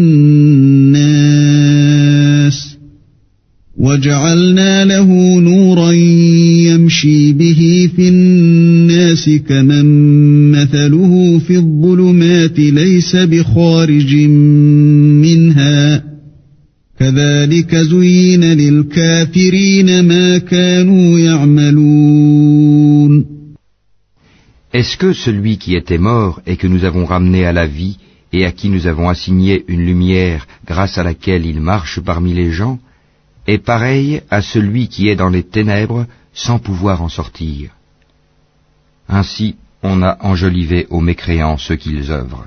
فِي النَّاسِ كَمَنْ مَثَلُهُ فِي الظُّلُمَاتِ لَيْسَ بِخَارِجٍ مِنْهَا كَذَلِكَ زُيِّنَ لِلْكَافِرِينَ مَا كَانُوا يَعْمَلُونَ. Est-ce que celui qui était mort et que nous avons ramené à la vie et à qui nous avons assigné une lumière grâce à laquelle il marche parmi les gens, est pareil à celui qui est dans les ténèbres sans pouvoir en sortir. Ainsi, on a enjolivé aux mécréants ce qu'ils œuvrent.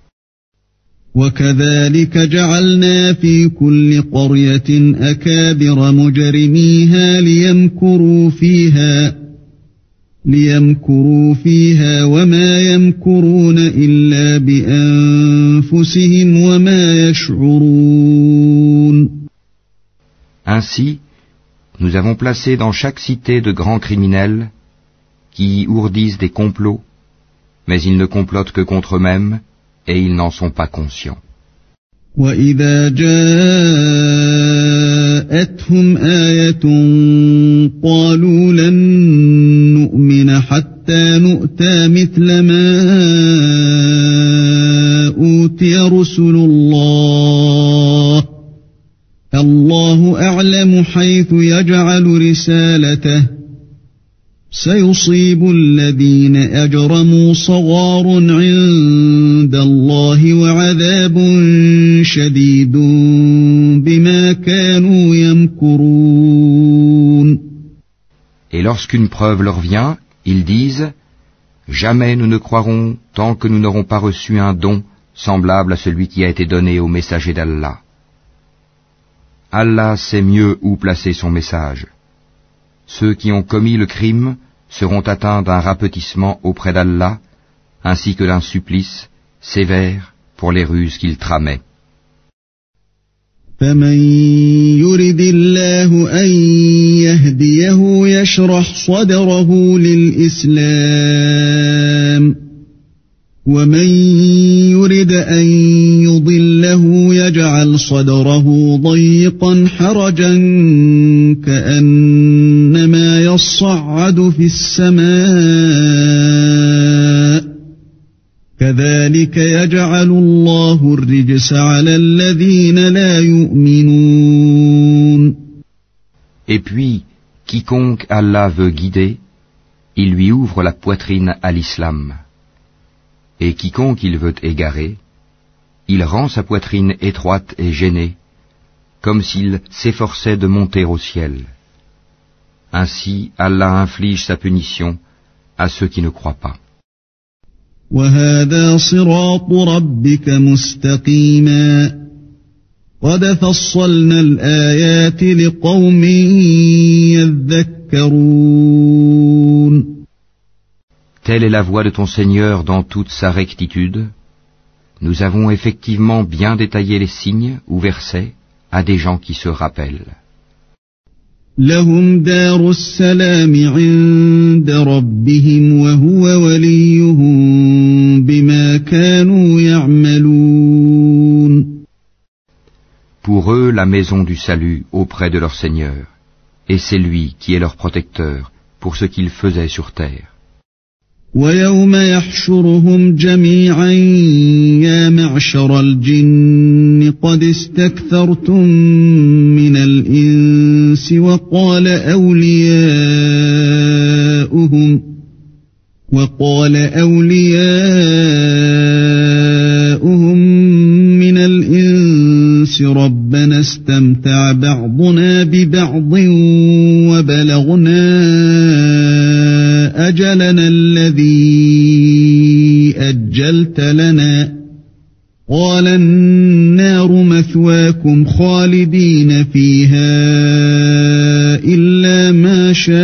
وكذلك جعلنا في كل قرية أكابر مجرميها ليمكروا فيها وما يمكرون إلا بأنفسهم وما يشعرون. Ainsi, nous avons placé dans chaque cité de grands criminels qui y ourdissent des complots, mais ils ne complotent que contre eux-mêmes et ils n'en sont pas conscients. وَإِذَا جَاءَتْهُمْ آيَةٌ قَالُوا لَن نُّؤْمِنَ حَتَّى نُؤْتَىٰ مِثْلَ مَا أُوتِيَ رُسُلُ اللَّهِ اللَّهُ أَعْلَمُ حَيْثُ يَجْعَلُ رِسَالَتَهُ سيصيب الذين أجرموا صغار عند الله وعذاب شديد بما كانوا يمكرون. Et lorsqu'une preuve leur vient, ils disent « Jamais nous ne croirons tant que nous n'aurons pas reçu un don semblable à celui qui a été donné au messager d'Allah. Allah sait mieux où placer son message. Ceux qui ont commis le crime seront atteints d'un rapetissement auprès d'Allah, ainsi que d'un supplice sévère pour les ruses qu'ils tramaient. فَمَن يُرِدِ اللَّهُ أَن يَهْدِيَهُ يَشْرَحْ صَدْرَهُ لِلْإِسْلَامِ وَمَن يُرِدْ أَن يُضِلَّهُ يَجْعَلْ صَدْرَهُ ضَيِّقًا حَرَجًا كَأَنَّمَا يَصَّعَّدُ فِي السَّمَاءِ كَذَلِكَ يَجْعَلُ اللَّهُ الرِّجْسَ عَلَى الَّذِينَ لَا يُؤْمِنُونَ. Et puis, quiconque Allah veut guider, il lui ouvre la poitrine à l'islam. Et quiconque il veut égarer, il rend sa poitrine étroite et gênée, comme s'il s'efforçait de monter au ciel. Ainsi, Allah inflige sa punition à ceux qui ne croient pas. وَهَذَا صِرَاطُ رَبِّكَ مُسْتَقِيمًا قَدْ فَصَّلْنَا الْآيَاتِ لِقَوْمٍ يَذَّكَّرُونَ. Telle est la voie de ton Seigneur dans toute sa rectitude. Nous avons effectivement bien détaillé les signes ou versets à des gens qui se rappellent. لهم دار السلام عند ربهم وهو وليهم بما كانوا يعملون. Pour eux, la maison du salut auprès de leur Seigneur, et c'est lui qui est leur protecteur pour ce qu'ils faisaient sur terre. ويوم يحشرهم جميعا يا معشر الجن قد استكثرتم من الإنس وقال أولياؤهم من الإنس ربنا استمتع بعضنا ببعض وبلغنا أجلنا الذي أجلت لنا قال النار مثواكم خالدين فيها إلا ما شاء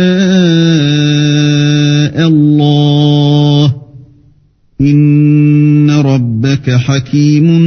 الله إن ربك حكيم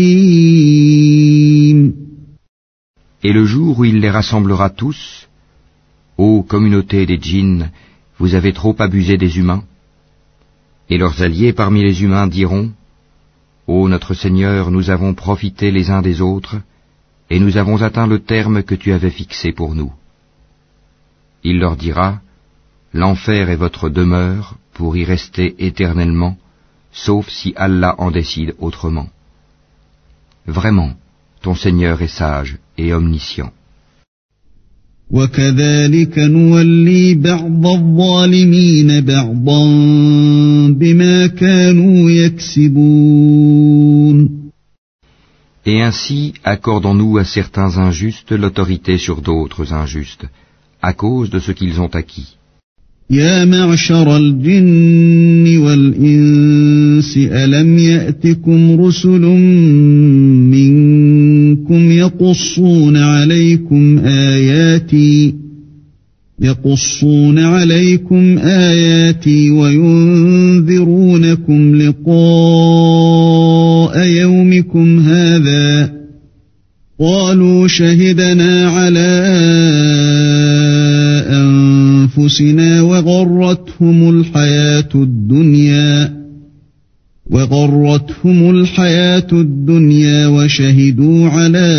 عليم. Et le jour où il les rassemblera tous, ô communauté des djinns, vous avez trop abusé des humains. Et leurs alliés parmi les humains diront, ô notre Seigneur, nous avons profité les uns des autres, et nous avons atteint le terme que tu avais fixé pour nous. Il leur dira, l'enfer est votre demeure pour y rester éternellement, sauf si Allah en décide autrement. Vraiment, ton Seigneur est sage et omniscient. وَكَذَلِكَ نُوَلِّي بَعْضَ الظَّالِمِينَ بَعْضًا بِمَا كَانُوا يَكْسِبُونَ. Et ainsi accordons-nous à certains injustes l'autorité sur d'autres injustes, à cause de ce qu'ils ont acquis. يا معشر الجن والإنس ألم يأتكم رسل منكم يقصون عليكم آياتي وينذرونكم لقاء يومكم هذا قالوا شهدنا على أنفسنا وغرتهم الحياة الدنيا وشهدوا على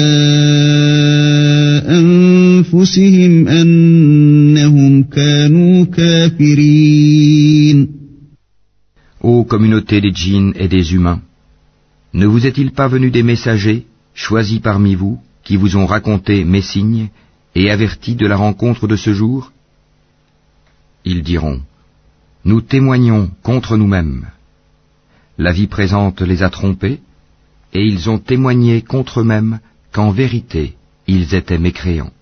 أنفسهم أنهم كانوا كافرين. Ô communauté des djinns et des humains, ne vous est-il pas venu des messagers, choisis parmi vous, qui vous ont raconté mes signes et avertis de la rencontre de ce jour? Ils diront, nous témoignons contre nous-mêmes. La vie présente les a trompés, et ils ont témoigné contre eux-mêmes qu'en vérité, ils étaient mécréants.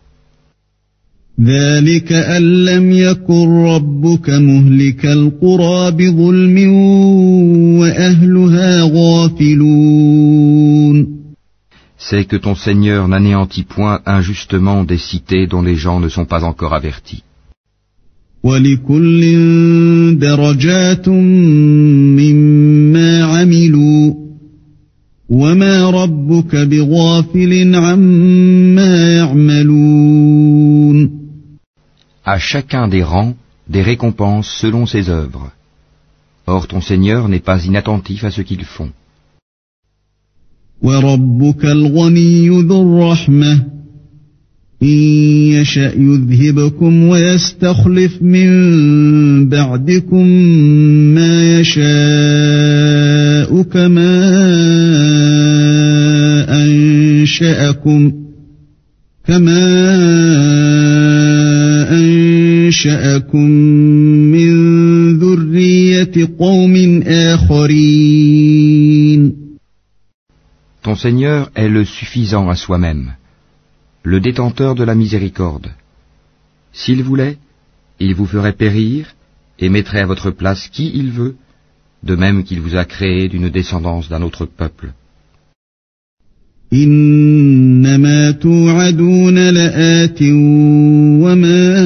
ذلك أن لم يكن ربك مهلك القرى بظلم وأهلها غافلون. C'est que ton Seigneur n'anéantit point injustement des cités dont les gens ne sont pas encore avertis. وَلِكُلٍّ دَرَجَاتٌ مِّمَّا عَمِلُوا وَمَا رَبُّكَ بِغَافِلٍ عَمَّا يَعْمَلُونَ. À chacun des rangs, des récompenses selon ses œuvres. Or ton Seigneur n'est pas inattentif à ce qu'ils font. وَرَبُّكَ الْغَنِيُّ ذُو الرَّحْمَةِ إِن يَشَأْ يُذْهِبْكُمْ وَيَسْتَخْلِفْ مِن بَعْدِكُم مَّا يَشَاءُ كَمَا أَنشَأَكُم مِّن ذُرِّيَّةِ قَوْمٍ آخَرِينَ. Ton Seigneur est le suffisant à soi-même, le détenteur de la miséricorde. S'il voulait, il vous ferait périr et mettrait à votre place qui il veut, de même qu'il vous a créé d'une descendance d'un autre peuple. إنما توعدون لآت وما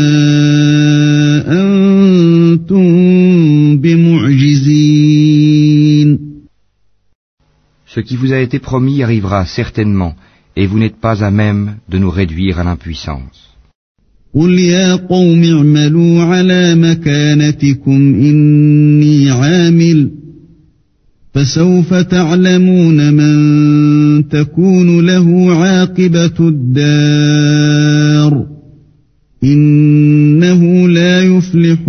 أنتم بمعجزين. Ce qui vous a été promis arrivera certainement, et vous n'êtes pas à même de nous réduire à l'impuissance. قل يا قوم اعملوا على مكانتكم إني عامل فسوف تعلمون من تكون له عاقبة الدار إنه لا يفلح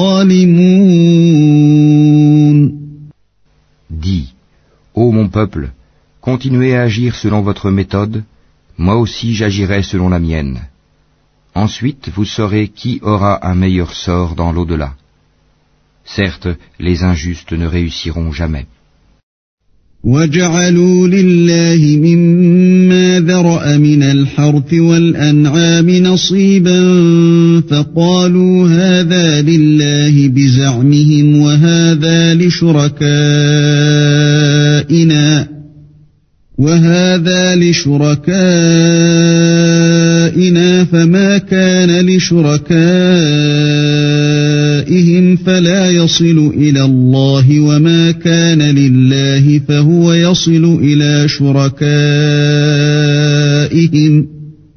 الظالمون. Dis, ô mon peuple, continuez à agir selon votre méthode, moi aussi j'agirai selon la mienne. Ensuite vous saurez qui aura un meilleur sort dans l'au-delà. Certes, les injustes ne réussiront jamais. وَجَعَلُوا لِلَّهِ مِمَّا ذَرَأَ مِنَ الْحَرْثِ وَالْأَنْعَامِ نَصِيبًا فَقَالُوا هَذَا لِلَّهِ بِزَعْمِهِمْ وَهَذَا لِشُرَكَائِنَا فَمَا كَانَ لِشُرَكَائِهِمْ فَلَا يَصِلُ إِلَى اللَّهِ وَمَا كَانَ لِلَّهِ فَهُوَ يَصِلُ إِلَى شُرَكَائِهِمْ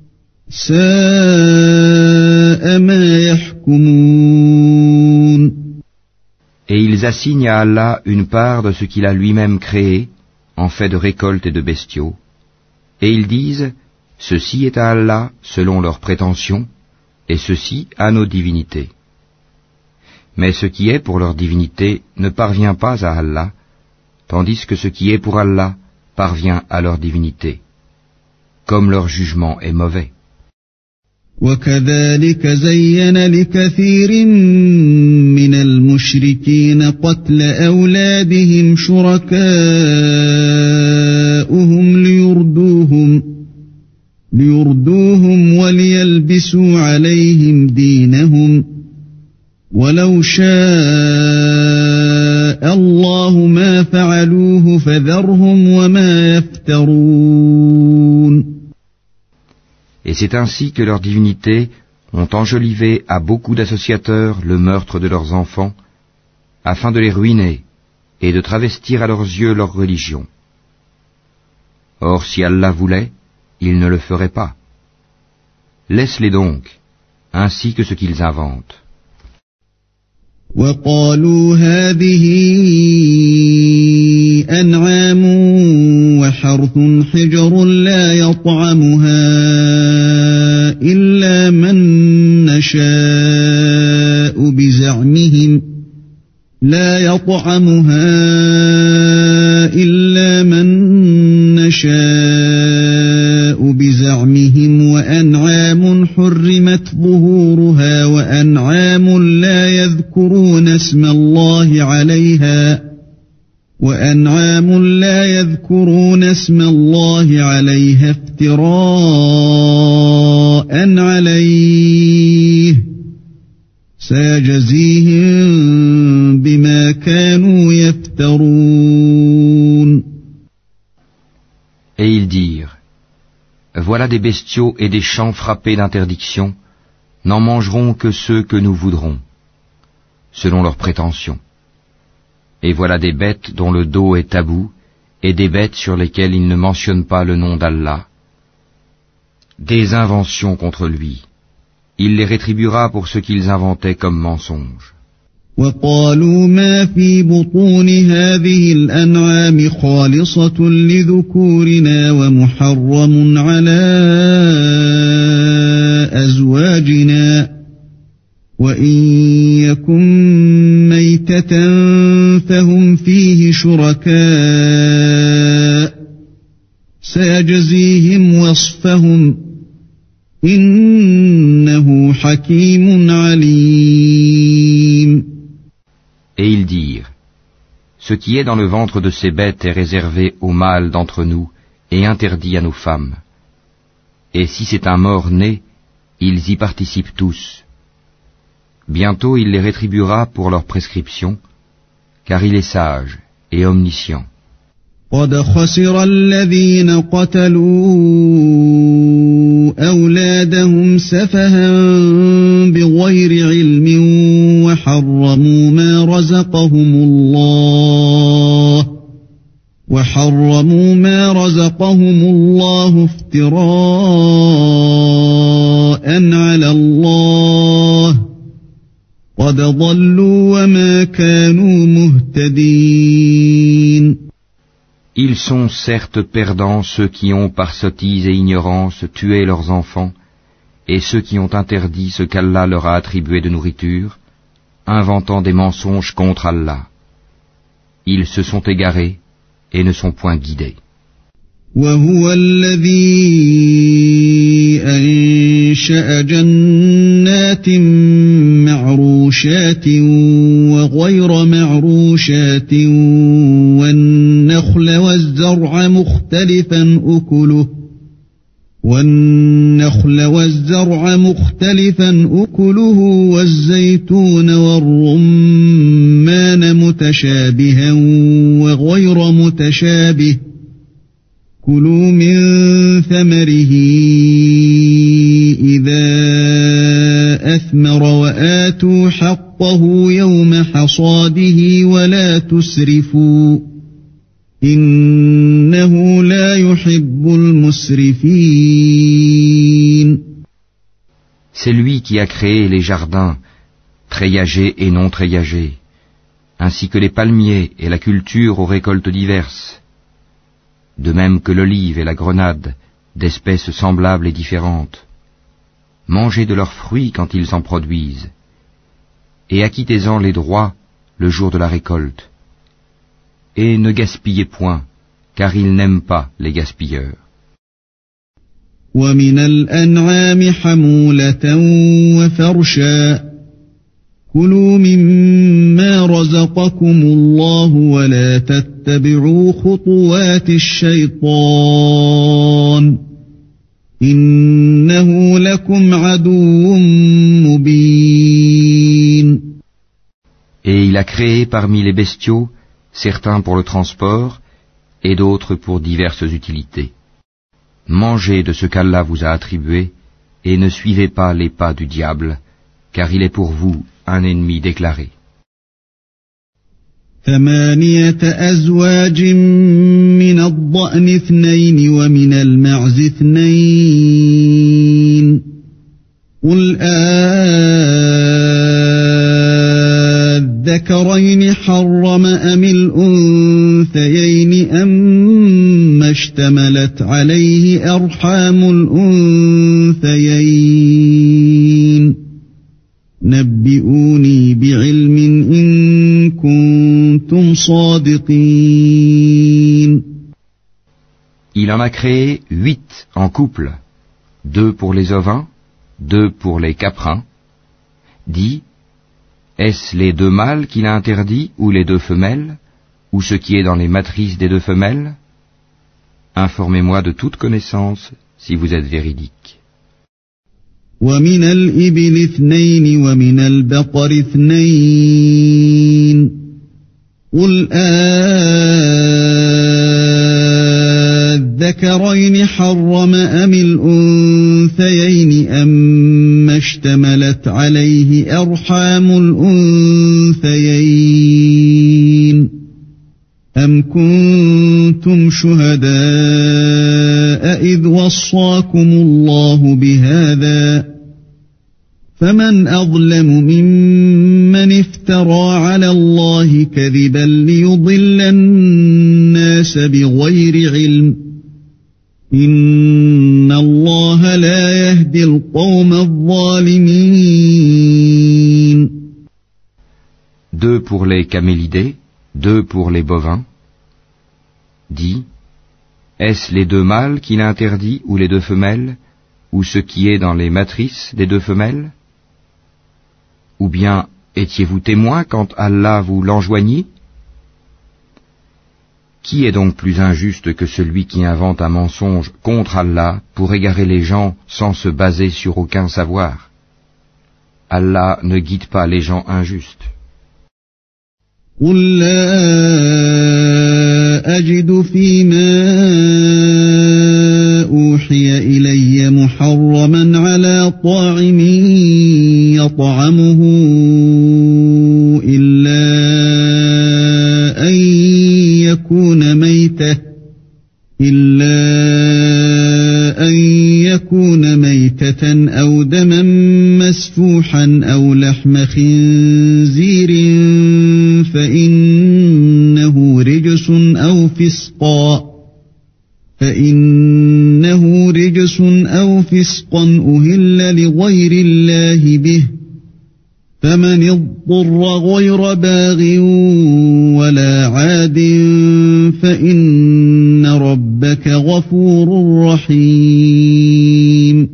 سَاءَ مَا يَحْكُمُونَ. Et ils assignent à Allah une part de ce qu'il a lui-même créé, en fait de récolte et de bestiaux, et ils disent, ceci est à Allah selon leurs prétentions, et ceci à nos divinités. Mais ce qui est pour leur divinité ne parvient pas à Allah, tandis que ce qui est pour Allah parvient à leur divinité, comme leur jugement est mauvais. وَكَذَلِكَ زَيَّنَ لِكَثِيرٍ مِّنَ الْمُشْرِكِينَ قَتْلَ أَوْلَادِهِمْ شُرَكَاؤُهُمْ يلبسوا عليهم دينهم ولو شاء الله ما فعلوه فذرهم وما يفترون. Et c'est ainsi que leurs divinités ont enjolivé à beaucoup d'associateurs le meurtre de leurs enfants, afin de les ruiner et de travestir à leurs yeux leur religion. Or, si Allah voulait, il ne le ferait pas. Laisse-les donc, ainsi que ce qu'ils inventent. وقالوا هذه أنعام وحرث حجر لا يطعمها إلا من نشاء بزعمهم وأنعام حرمت ظهورها وأنعام لا يذكرون اسم الله عليها افتراء عليه سيجزيهم بما كانوا يفترون. Et ils dirent, voilà des bestiaux et des champs frappés d'interdiction, n'en mangeront que ceux que nous voudrons, selon leurs prétentions. Et voilà des bêtes dont le dos est tabou, et des bêtes sur lesquelles ils ne mentionnent pas le nom d'Allah. Des inventions contre lui. Il les rétribuera pour ce qu'ils inventaient comme mensonges. وقالوا ما في بطون هذه الأنعام خالصة لذكورنا ومحرم على أزواجنا وإن يكن ميتة فهم فيه شركاء سيجزيهم وصفهم إنه حكيم عليم. Et ils dirent, ce qui est dans le ventre de ces bêtes est réservé aux mâles d'entre nous et interdit à nos femmes. Et si c'est un mort-né, ils y participent tous. Bientôt il les rétribuera pour leur prescription, car il est sage et omniscient. قد خسر الذين قتلوا أولادهم سفها بغير علم وحرموا ما رزقهم الله افتراء على الله قد ضلوا وما كانوا مهتدين. Ils sont certes perdants ceux qui ont par sottise et ignorance tué leurs enfants, et ceux qui ont interdit ce qu'Allah leur a attribué de nourriture, inventant des mensonges contre Allah. Ils se sont égarés et ne sont point guidés. وهو الذي أنشأ جنات معروشات وغير معروشات والنخل والزرع مختلفا أكله والزيتون والرمان متشابها وغير متشابه كلوا من ثمره إذا أثمر وآتوا حقه يوم حصاده ولا تسرفوا إنه لا يحب المسرفين. C'est lui qui a créé les jardins, treillagés et non treillagés, ainsi que les palmiers et la culture aux récoltes diverses, de même que l'olive et la grenade, d'espèces semblables et différentes. Mangez de leurs fruits quand ils en produisent, et acquittez-en les droits le jour de la récolte. Et ne gaspillez point, car il n'aime pas les gaspilleurs. ومن الأنعام حمولة وفرشا كلوا مما رزقكم الله ولا تتبعوا خطوات الشيطان إنه لكم عدو مبين. Et il a créé parmi les bestiaux certains pour le transport et d'autres pour diverses utilités. Mangez de ce qu'Allah vous a attribué et ne suivez pas les pas du diable, car il est pour vous un ennemi déclaré. 8 أزواج من الضأن 2 ومن المعز 2 قل الذكرين حرم أم الأنثيين أما اشتملت عليه أرحام الأنثيين نبئوني بعلم إن كنتم صادقين. Il en a créé 8 en couple, 2 pour les ovins, 2 pour les caprins. Dis, est-ce les 2 mâles qu'il a interdits ou les 2 femelles, ou ce qui est dans les matrices des 2 femelles? Informez-moi de toute connaissance si vous êtes véridique. ومن الإبل 2 ومن البقر 2 قل الذكرين حرم أم الأنثيين أما اشتملت عليه أرحام الأنثيين أم كنتم شهداء إذ وصاكم الله بهذا فمن أظلم ممن افترى على الله كذبا ليضل الناس بغير علم إن الله لا يهدي القوم الظالمين. 2 pour les camélidés, 2 pour les bovins. Dis, est-ce les 2 mâles qu'il a interdits ou les 2 femelles, ou ce qui est dans les matrices des 2 femelles? Ou bien étiez-vous témoin quand Allah vous l'enjoignit? Qui est donc plus injuste que celui qui invente un mensonge contre Allah pour égarer les gens sans se baser sur aucun savoir? Allah ne guide pas les gens injustes. قل لا أجد فيما أوحي إلي محرما على طاعم يطعمه إلا أن يكون ميتة أو دما مسفوحا أو لحم خنزير فإنه رجس أو فسقا أهل لغير الله به فمن اضطر غير باغ ولا عاد فإن ربك غفور رحيم.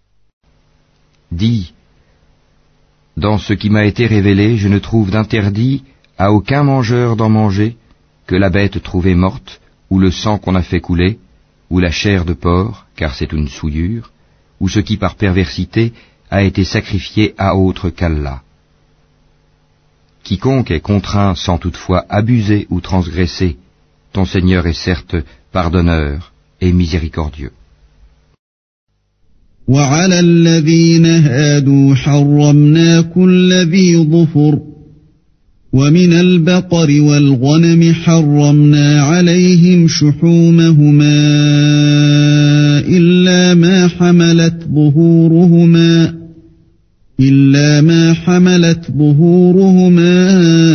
Dis, dans ce qui m'a été révélé, je ne trouve d'interdit à aucun mangeur d'en manger que la bête trouvée morte, ou le sang qu'on a fait couler, ou la chair de porc, car c'est une souillure, ou ce qui par perversité a été sacrifié à autre qu'Allah. Quiconque est contraint sans toutefois abuser ou transgresser, ton Seigneur est certes pardonneur et miséricordieux. وعلى الذين هادوا حرمنا كل ذي ظفر ومن البقر والغنم حرمنا عليهم شحومهما إلا ما حملت ظهورهما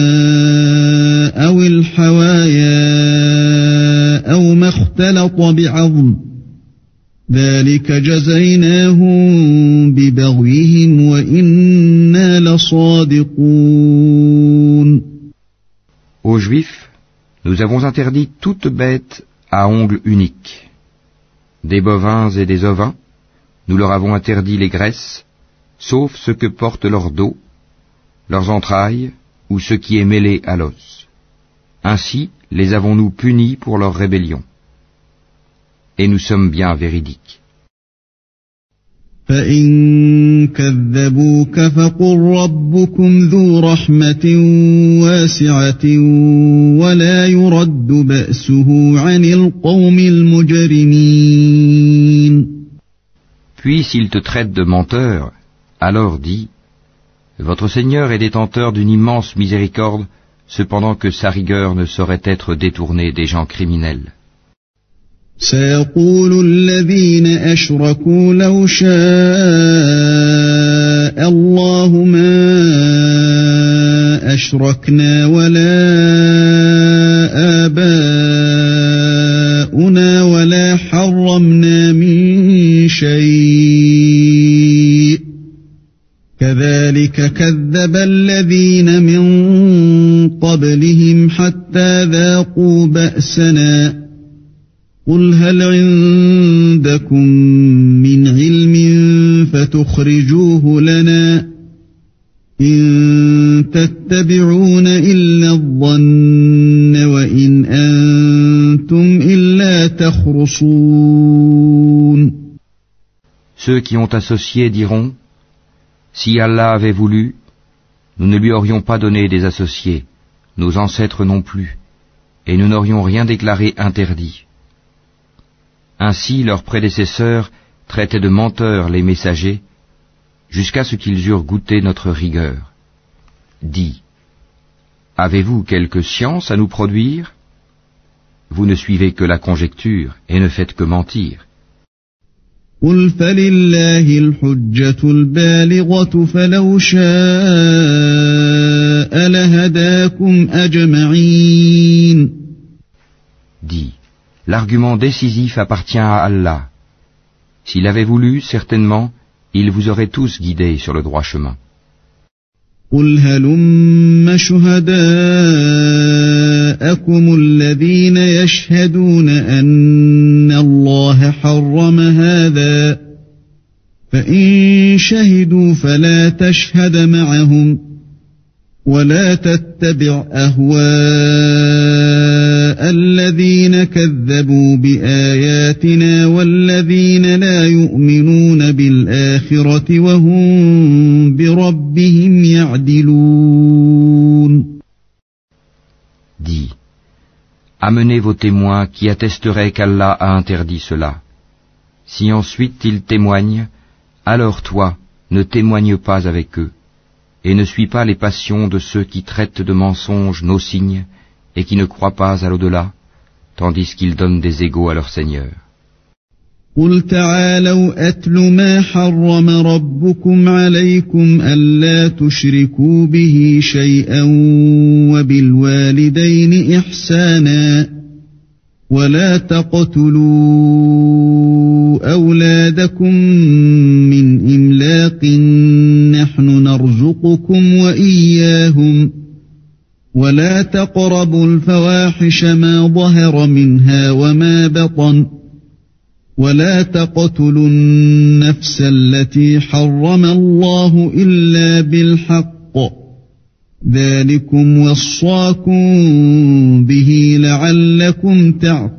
أو الحوايا أو ما اختلط بعظم ذلك جزيناهم ببغيهم وإنا لصادقون. Aux Juifs, nous avons interdit toute bête à ongles uniques. Des bovins et des ovins, nous leur avons interdit les graisses, sauf ce que portent leurs dos, leurs entrailles ou ce qui est mêlé à l'os. Ainsi les avons-nous punis pour leur rébellion. Et nous sommes bien véridiques. فإن كذبوك فقل ربكم ذو رحمة واسعة ولا يرد بأسه عن القوم المجرمين. Puis s'ils te traitent de menteur, alors dis, votre Seigneur est détenteur d'une immense miséricorde, cependant que sa rigueur ne saurait être détournée des gens criminels. سيقول الذين أشركوا لو شاء الله ما أشركنا ولا آباؤنا ولا حرمنا من شيء كذلك كذب الذين من قبلهم حتى ذاقوا بأسنا قل هل عندكم من علم فتخرجوه لنا إن تتبعون إلا الظن وإن أنتم إلا تخرصون. Ceux qui ont associé diront, si Allah avait voulu, nous ne lui aurions pas donné des associés, nos ancêtres non plus, et nous n'aurions rien déclaré interdit. Ainsi leurs prédécesseurs traitaient de menteurs les messagers, jusqu'à ce qu'ils eurent goûté notre rigueur. Dis, avez-vous quelque science à nous produire? Vous ne suivez que la conjecture et ne faites que mentir. قل فلله الحجة البالغة فلو شاء لهداكم أجمعين. Dis, l'argument décisif appartient à Allah. S'il avait voulu, certainement, il vous aurait tous guidés sur le droit chemin. قل هلم شهداءكم الذين يشهدون أن الله حرم هذا فإن شهدوا فلا تشهد معهم ولا تتبع أهواء الذين كذبوا بآياتنا والذين لا يؤمنون بالآخرة وهم بربهم يعدلون. Dis, amenez vos témoins qui attesteraient qu'Allah a interdit cela. Si ensuite ils témoignent, alors toi, ne témoigne pas avec eux. Et ne suis pas les passions de ceux qui traitent de mensonges nos signes et qui ne croient pas à l'au-delà, tandis qu'ils donnent des égaux à leur Seigneur. قل تعالوا أتل ما حرم ربكم عليكم ألا تشركوا به شيئا وبالوالدين إحسانا ولا تقتلوا أولادكم من إملاق نحن نرزقكم وإياهم ولا تقربوا الفواحش ما ظهر منها وما بطن ولا تقتلوا النفس التي حرم الله إلا بالحق ذلكم وصاكم به لعلكم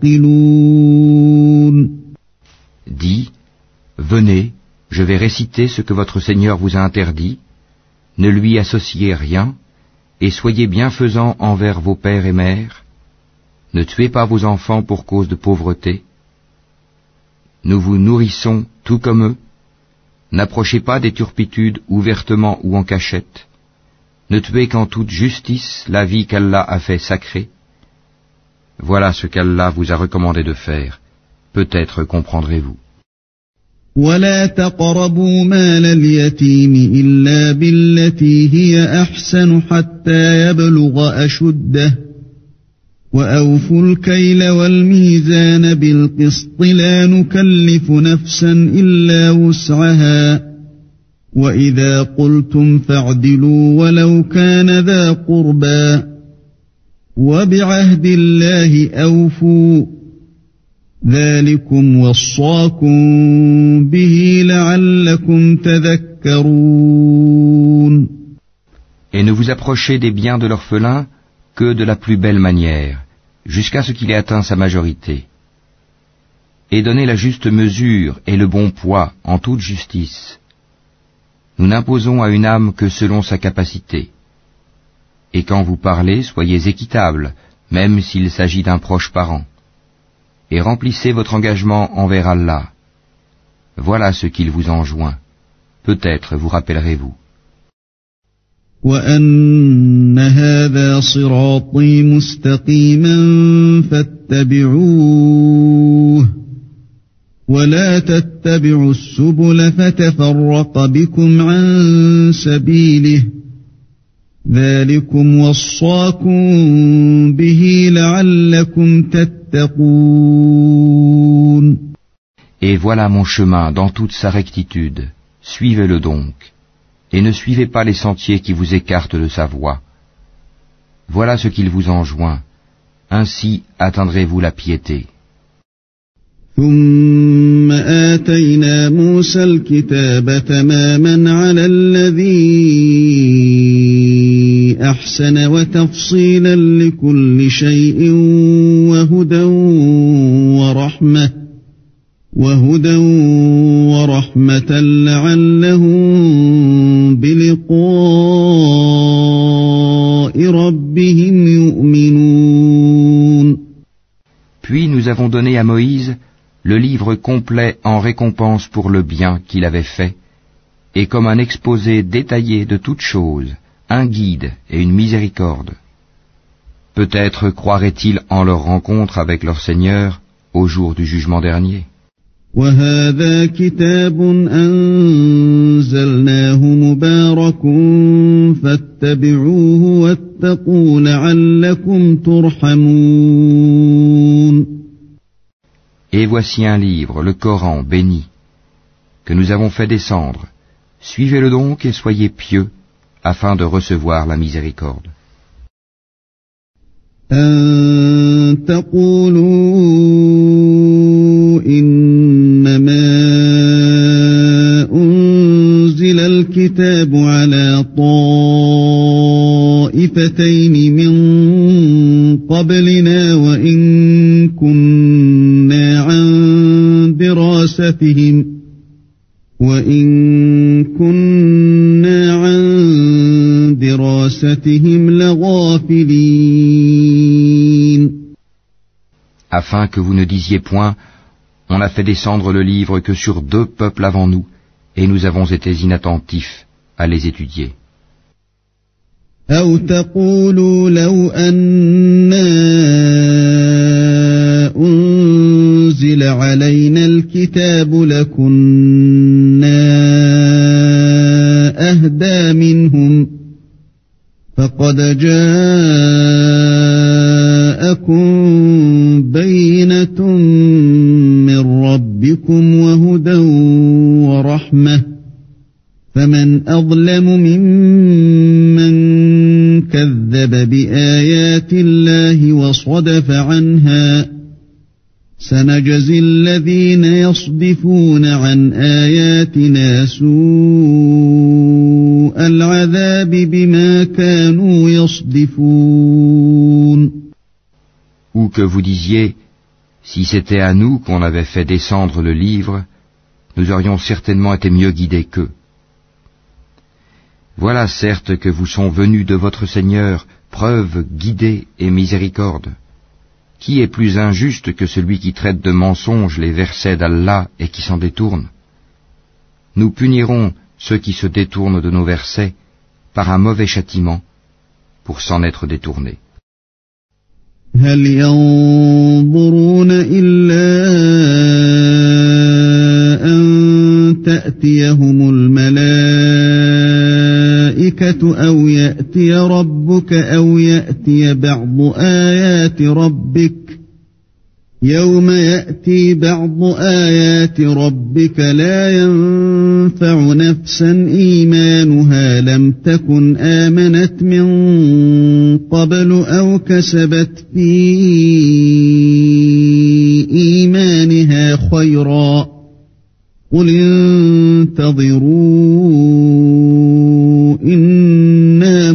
تعقلون. Dis, venez, je vais réciter ce que votre Seigneur vous a interdit, ne lui associez rien, et soyez bienfaisants envers vos pères et mères, ne tuez pas vos enfants pour cause de pauvreté, nous vous nourrissons tout comme eux, n'approchez pas des turpitudes ouvertement ou en cachette, ne tuez qu'en toute justice la vie qu'Allah a fait sacrée. Voilà ce qu'Allah vous a recommandé de faire, peut-être comprendrez-vous. ولا تقربوا مال اليتيم إلا بالتي هي أحسن حتى يبلغ أشده وأوفوا الكيل والميزان بالقسط لا نكلف نفسا إلا وسعها وإذا قلتم فاعدلوا ولو كان ذا قربى وبعهد الله أوفوا ذلكم وصاكم به لعلكم تذكرون. Et ne vous approchez des biens de l'orphelin que de la plus belle manière, jusqu'à ce qu'il ait atteint sa majorité. Et donnez la juste mesure et le bon poids en toute justice. Nous n'imposons à une âme que selon sa capacité. Et quand vous parlez, soyez équitable, même s'il s'agit d'un proche parent. Et remplissez votre engagement envers Allah. Voilà ce qu'il vous enjoint. Peut-être vous rappellerez-vous. وَأَنَّ هَذَا صِرَاطِي مُسْتَقِيمًا فَاتَّبِعُوهُ وَلَا تَتَّبِعُوا السُّبُلَ فَتَفَرَّقَ بِكُمْ عَن سَبِيلِهِ ذَلِكُمْ وَصَّاكُمْ بِهِ لَعَلَّكُمْ تَتَّقُونَ. Et voilà mon chemin dans toute sa rectitude. Suivez-le donc. Et ne suivez pas les sentiers qui vous écartent de sa voie. Voilà ce qu'il vous enjoint. Ainsi atteindrez-vous la piété. ثم آتينا موسى الكتاب تماما على الذي أحسن وتفصيلا لكل شيء وهدى ورحمة لعلهم بلقاء ربهم يؤمنون. Puis nous avons donné à Moïse le livre complet en récompense pour le bien qu'il avait fait, et comme un exposé détaillé de toutes choses, un guide et une miséricorde. Peut-être croiraient-ils en leur rencontre avec leur Seigneur au jour du jugement dernier. وَهَذَا كِتَابٌ أَنزَلْنَاهُ مُبَارَكٌ فَاتَّبِعُوهُ وَاتَّقُوا لَعَلَّكُمْ تُرْحَمُونَ. Et voici un livre, le Coran béni, que nous avons fait descendre. Suivez-le donc et soyez pieux, afin de recevoir la miséricorde. أَن تَقُولُوا إِنَّمَا أُنزِلَ الْكِتَابُ عَلَى طَائِفَتَيْنِ مِن قَبْلِنَا وَإِن كُنَّا عَن دِرَاسَتِهِمْ لَغَافِلِينَ. Afin que vous ne disiez point, on a fait descendre le livre que sur 2 peuples avant nous, et nous avons été inattentifs à les étudier. أَوْ تَقُولُوا لَوْ أَنَّا أُنزِلَ عَلَيْنَا الْكِتَابُ لَكُنَّا أَهْدَىٰ مِنْهُمْ فَقَدْ جَاءَكُم بَيِّنَةٌ مِّن رَّبِّكُمْ وَهُدًى وَرَحْمَةٌ فَمَنْ أَظْلَمُ مِمَّن كَذَّبَ بِآيَاتِ اللَّهِ وَصَدَفَ عَنْهَا سَنَجْزِي الَّذِينَ يَصْدِفُونَ عَنْ آيَاتِنَا سُوءَ الْعَذَابِ بِمَا كَانُوا يَصْدِفُونَ. Ou que vous disiez, si c'était à nous qu'on avait fait descendre le livre, nous aurions certainement été mieux guidés qu'eux. Voilà certes que vous sont venus de votre Seigneur preuve, guidée et miséricorde. Qui est plus injuste que celui qui traite de mensonges les versets d'Allah et qui s'en détourne? Nous punirons ceux qui se détournent de nos versets par un mauvais châtiment pour s'en être détournés. هل ينظرون إلا أن تأتيهم الملائكة أو يأتي ربك أو يأتي بعض آيات ربك يوم يأتي بعض آيات ربك لا ينفع نفسا إيمانها لم تكن آمنت من قبل أو كسبت في إيمانها خيرا قل انتظروا إنا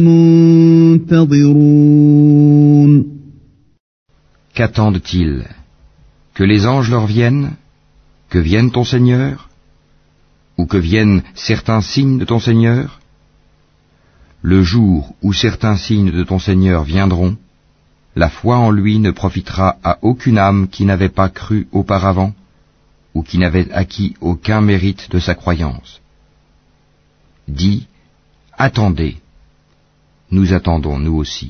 منتظرون. Qu'attendent-ils? Que les anges leur viennent, Que vienne ton Seigneur, ou que viennent certains signes de ton Seigneur? Le jour où certains signes de ton Seigneur viendront, la foi en lui ne profitera à aucune âme qui n'avait pas cru auparavant, ou qui n'avait acquis aucun mérite de sa croyance. Dis, attendez, nous attendons nous aussi.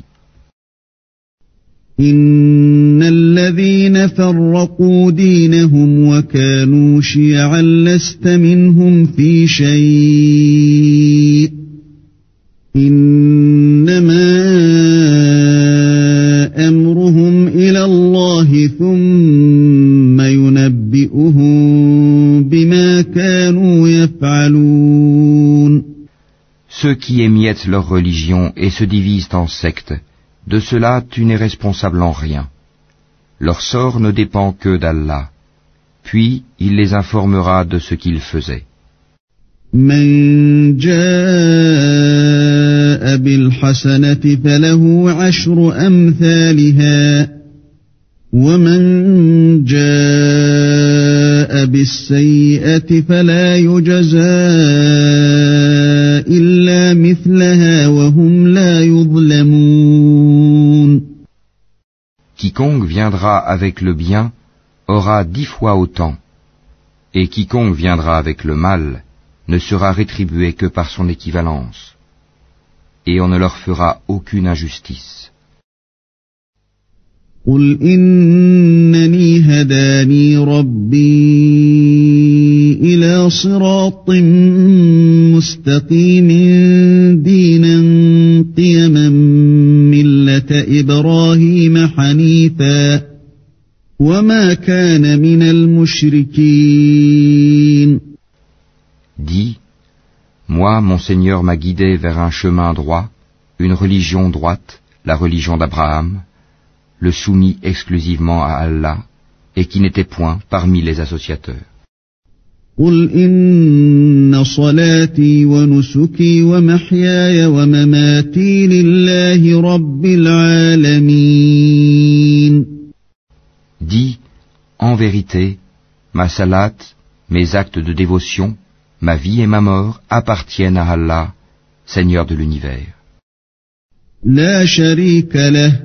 إن الذين فرقوا دينهم وكانوا شيعا لست منهم في شيء إنما أمرهم إلى الله ثم ينبئهم بما كانوا يفعلون. Ceux qui émiettent leur religion et se divisent en sectes, de cela tu n'es responsable en rien. Leur sort ne dépend que d'Allah. Puis il les informera de ce qu'ils faisaient. من جاء بالحسنة فله عشر أمثالها ومن جاء بالسيئة فلا يجزى إلا مثلها وهم لا يظلمون. Quiconque viendra avec le bien aura 10 fois autant, et quiconque viendra avec le mal ne sera rétribué que par son équivalence, et on ne leur fera aucune injustice. قل إنني هداني ربي إلى صراط مستقيم دينا قيما ملة إبراهيم حنيفا وما كان من المشركين. Dis, moi, mon Seigneur m'a guidé vers un chemin droit, une religion droite, la religion d'Abraham, le soumis exclusivement à Allah, et qui n'était point parmi les associateurs. قل إن صلاتي ونسكي ومحياي ومماتي لله رب العالمين. Dis, en vérité, ma salat, mes actes de dévotion, ma vie et ma mort appartiennent à Allah, Seigneur de l'univers. لا شريك له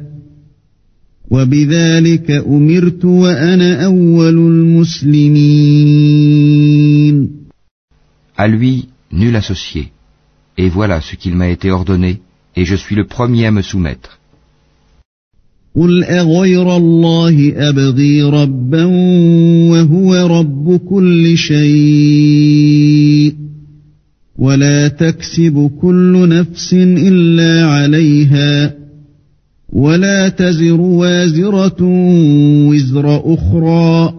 وبذلك أمرت وأنا أول المسلمين. À lui, nul associé. Et voilà ce qu'il m'a été ordonné, et je suis le premier à me soumettre. قل أغير الله أبغي ربا وهو رب كل شيء ولا تكسب كل نفس إلا عليها ولا تزر وازرة وزر أخرى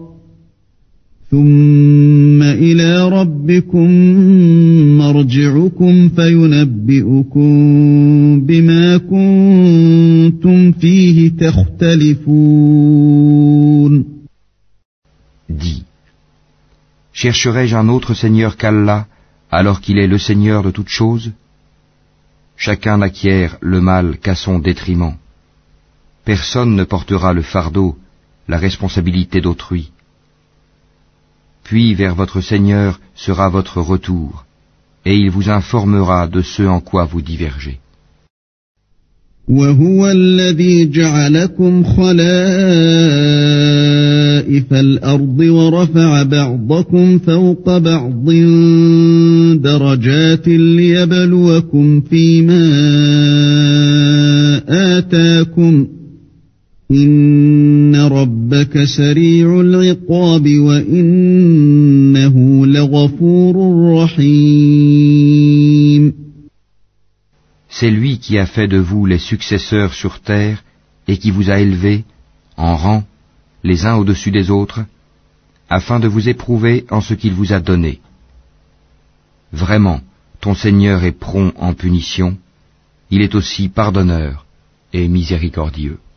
ثم إلى ربكم مرجعكم فينبئكم بما كنتم فيه تختلفون. Dis, chercherai-je un autre Seigneur qu'Allah, alors qu'il est le Seigneur de toutes choses? Chacun n'acquiert le mal qu'à son détriment. Personne ne portera le fardeau, la responsabilité d'autrui. Puis vers votre Seigneur sera votre retour, et il vous informera de ce en quoi vous divergez. وهو الذي جعلكم خلائف الأرض ورفع بعضكم فوق بعض درجات ليبلوكم فيما آتاكم إن ربك سريع العقاب وإنه لغفور رحيم. C'est lui qui a fait de vous les successeurs sur terre et qui vous a élevés, en rang, les uns au-dessus des autres, afin de vous éprouver en ce qu'il vous a donné. Vraiment, ton Seigneur est prompt en punition, il est aussi pardonneur et miséricordieux.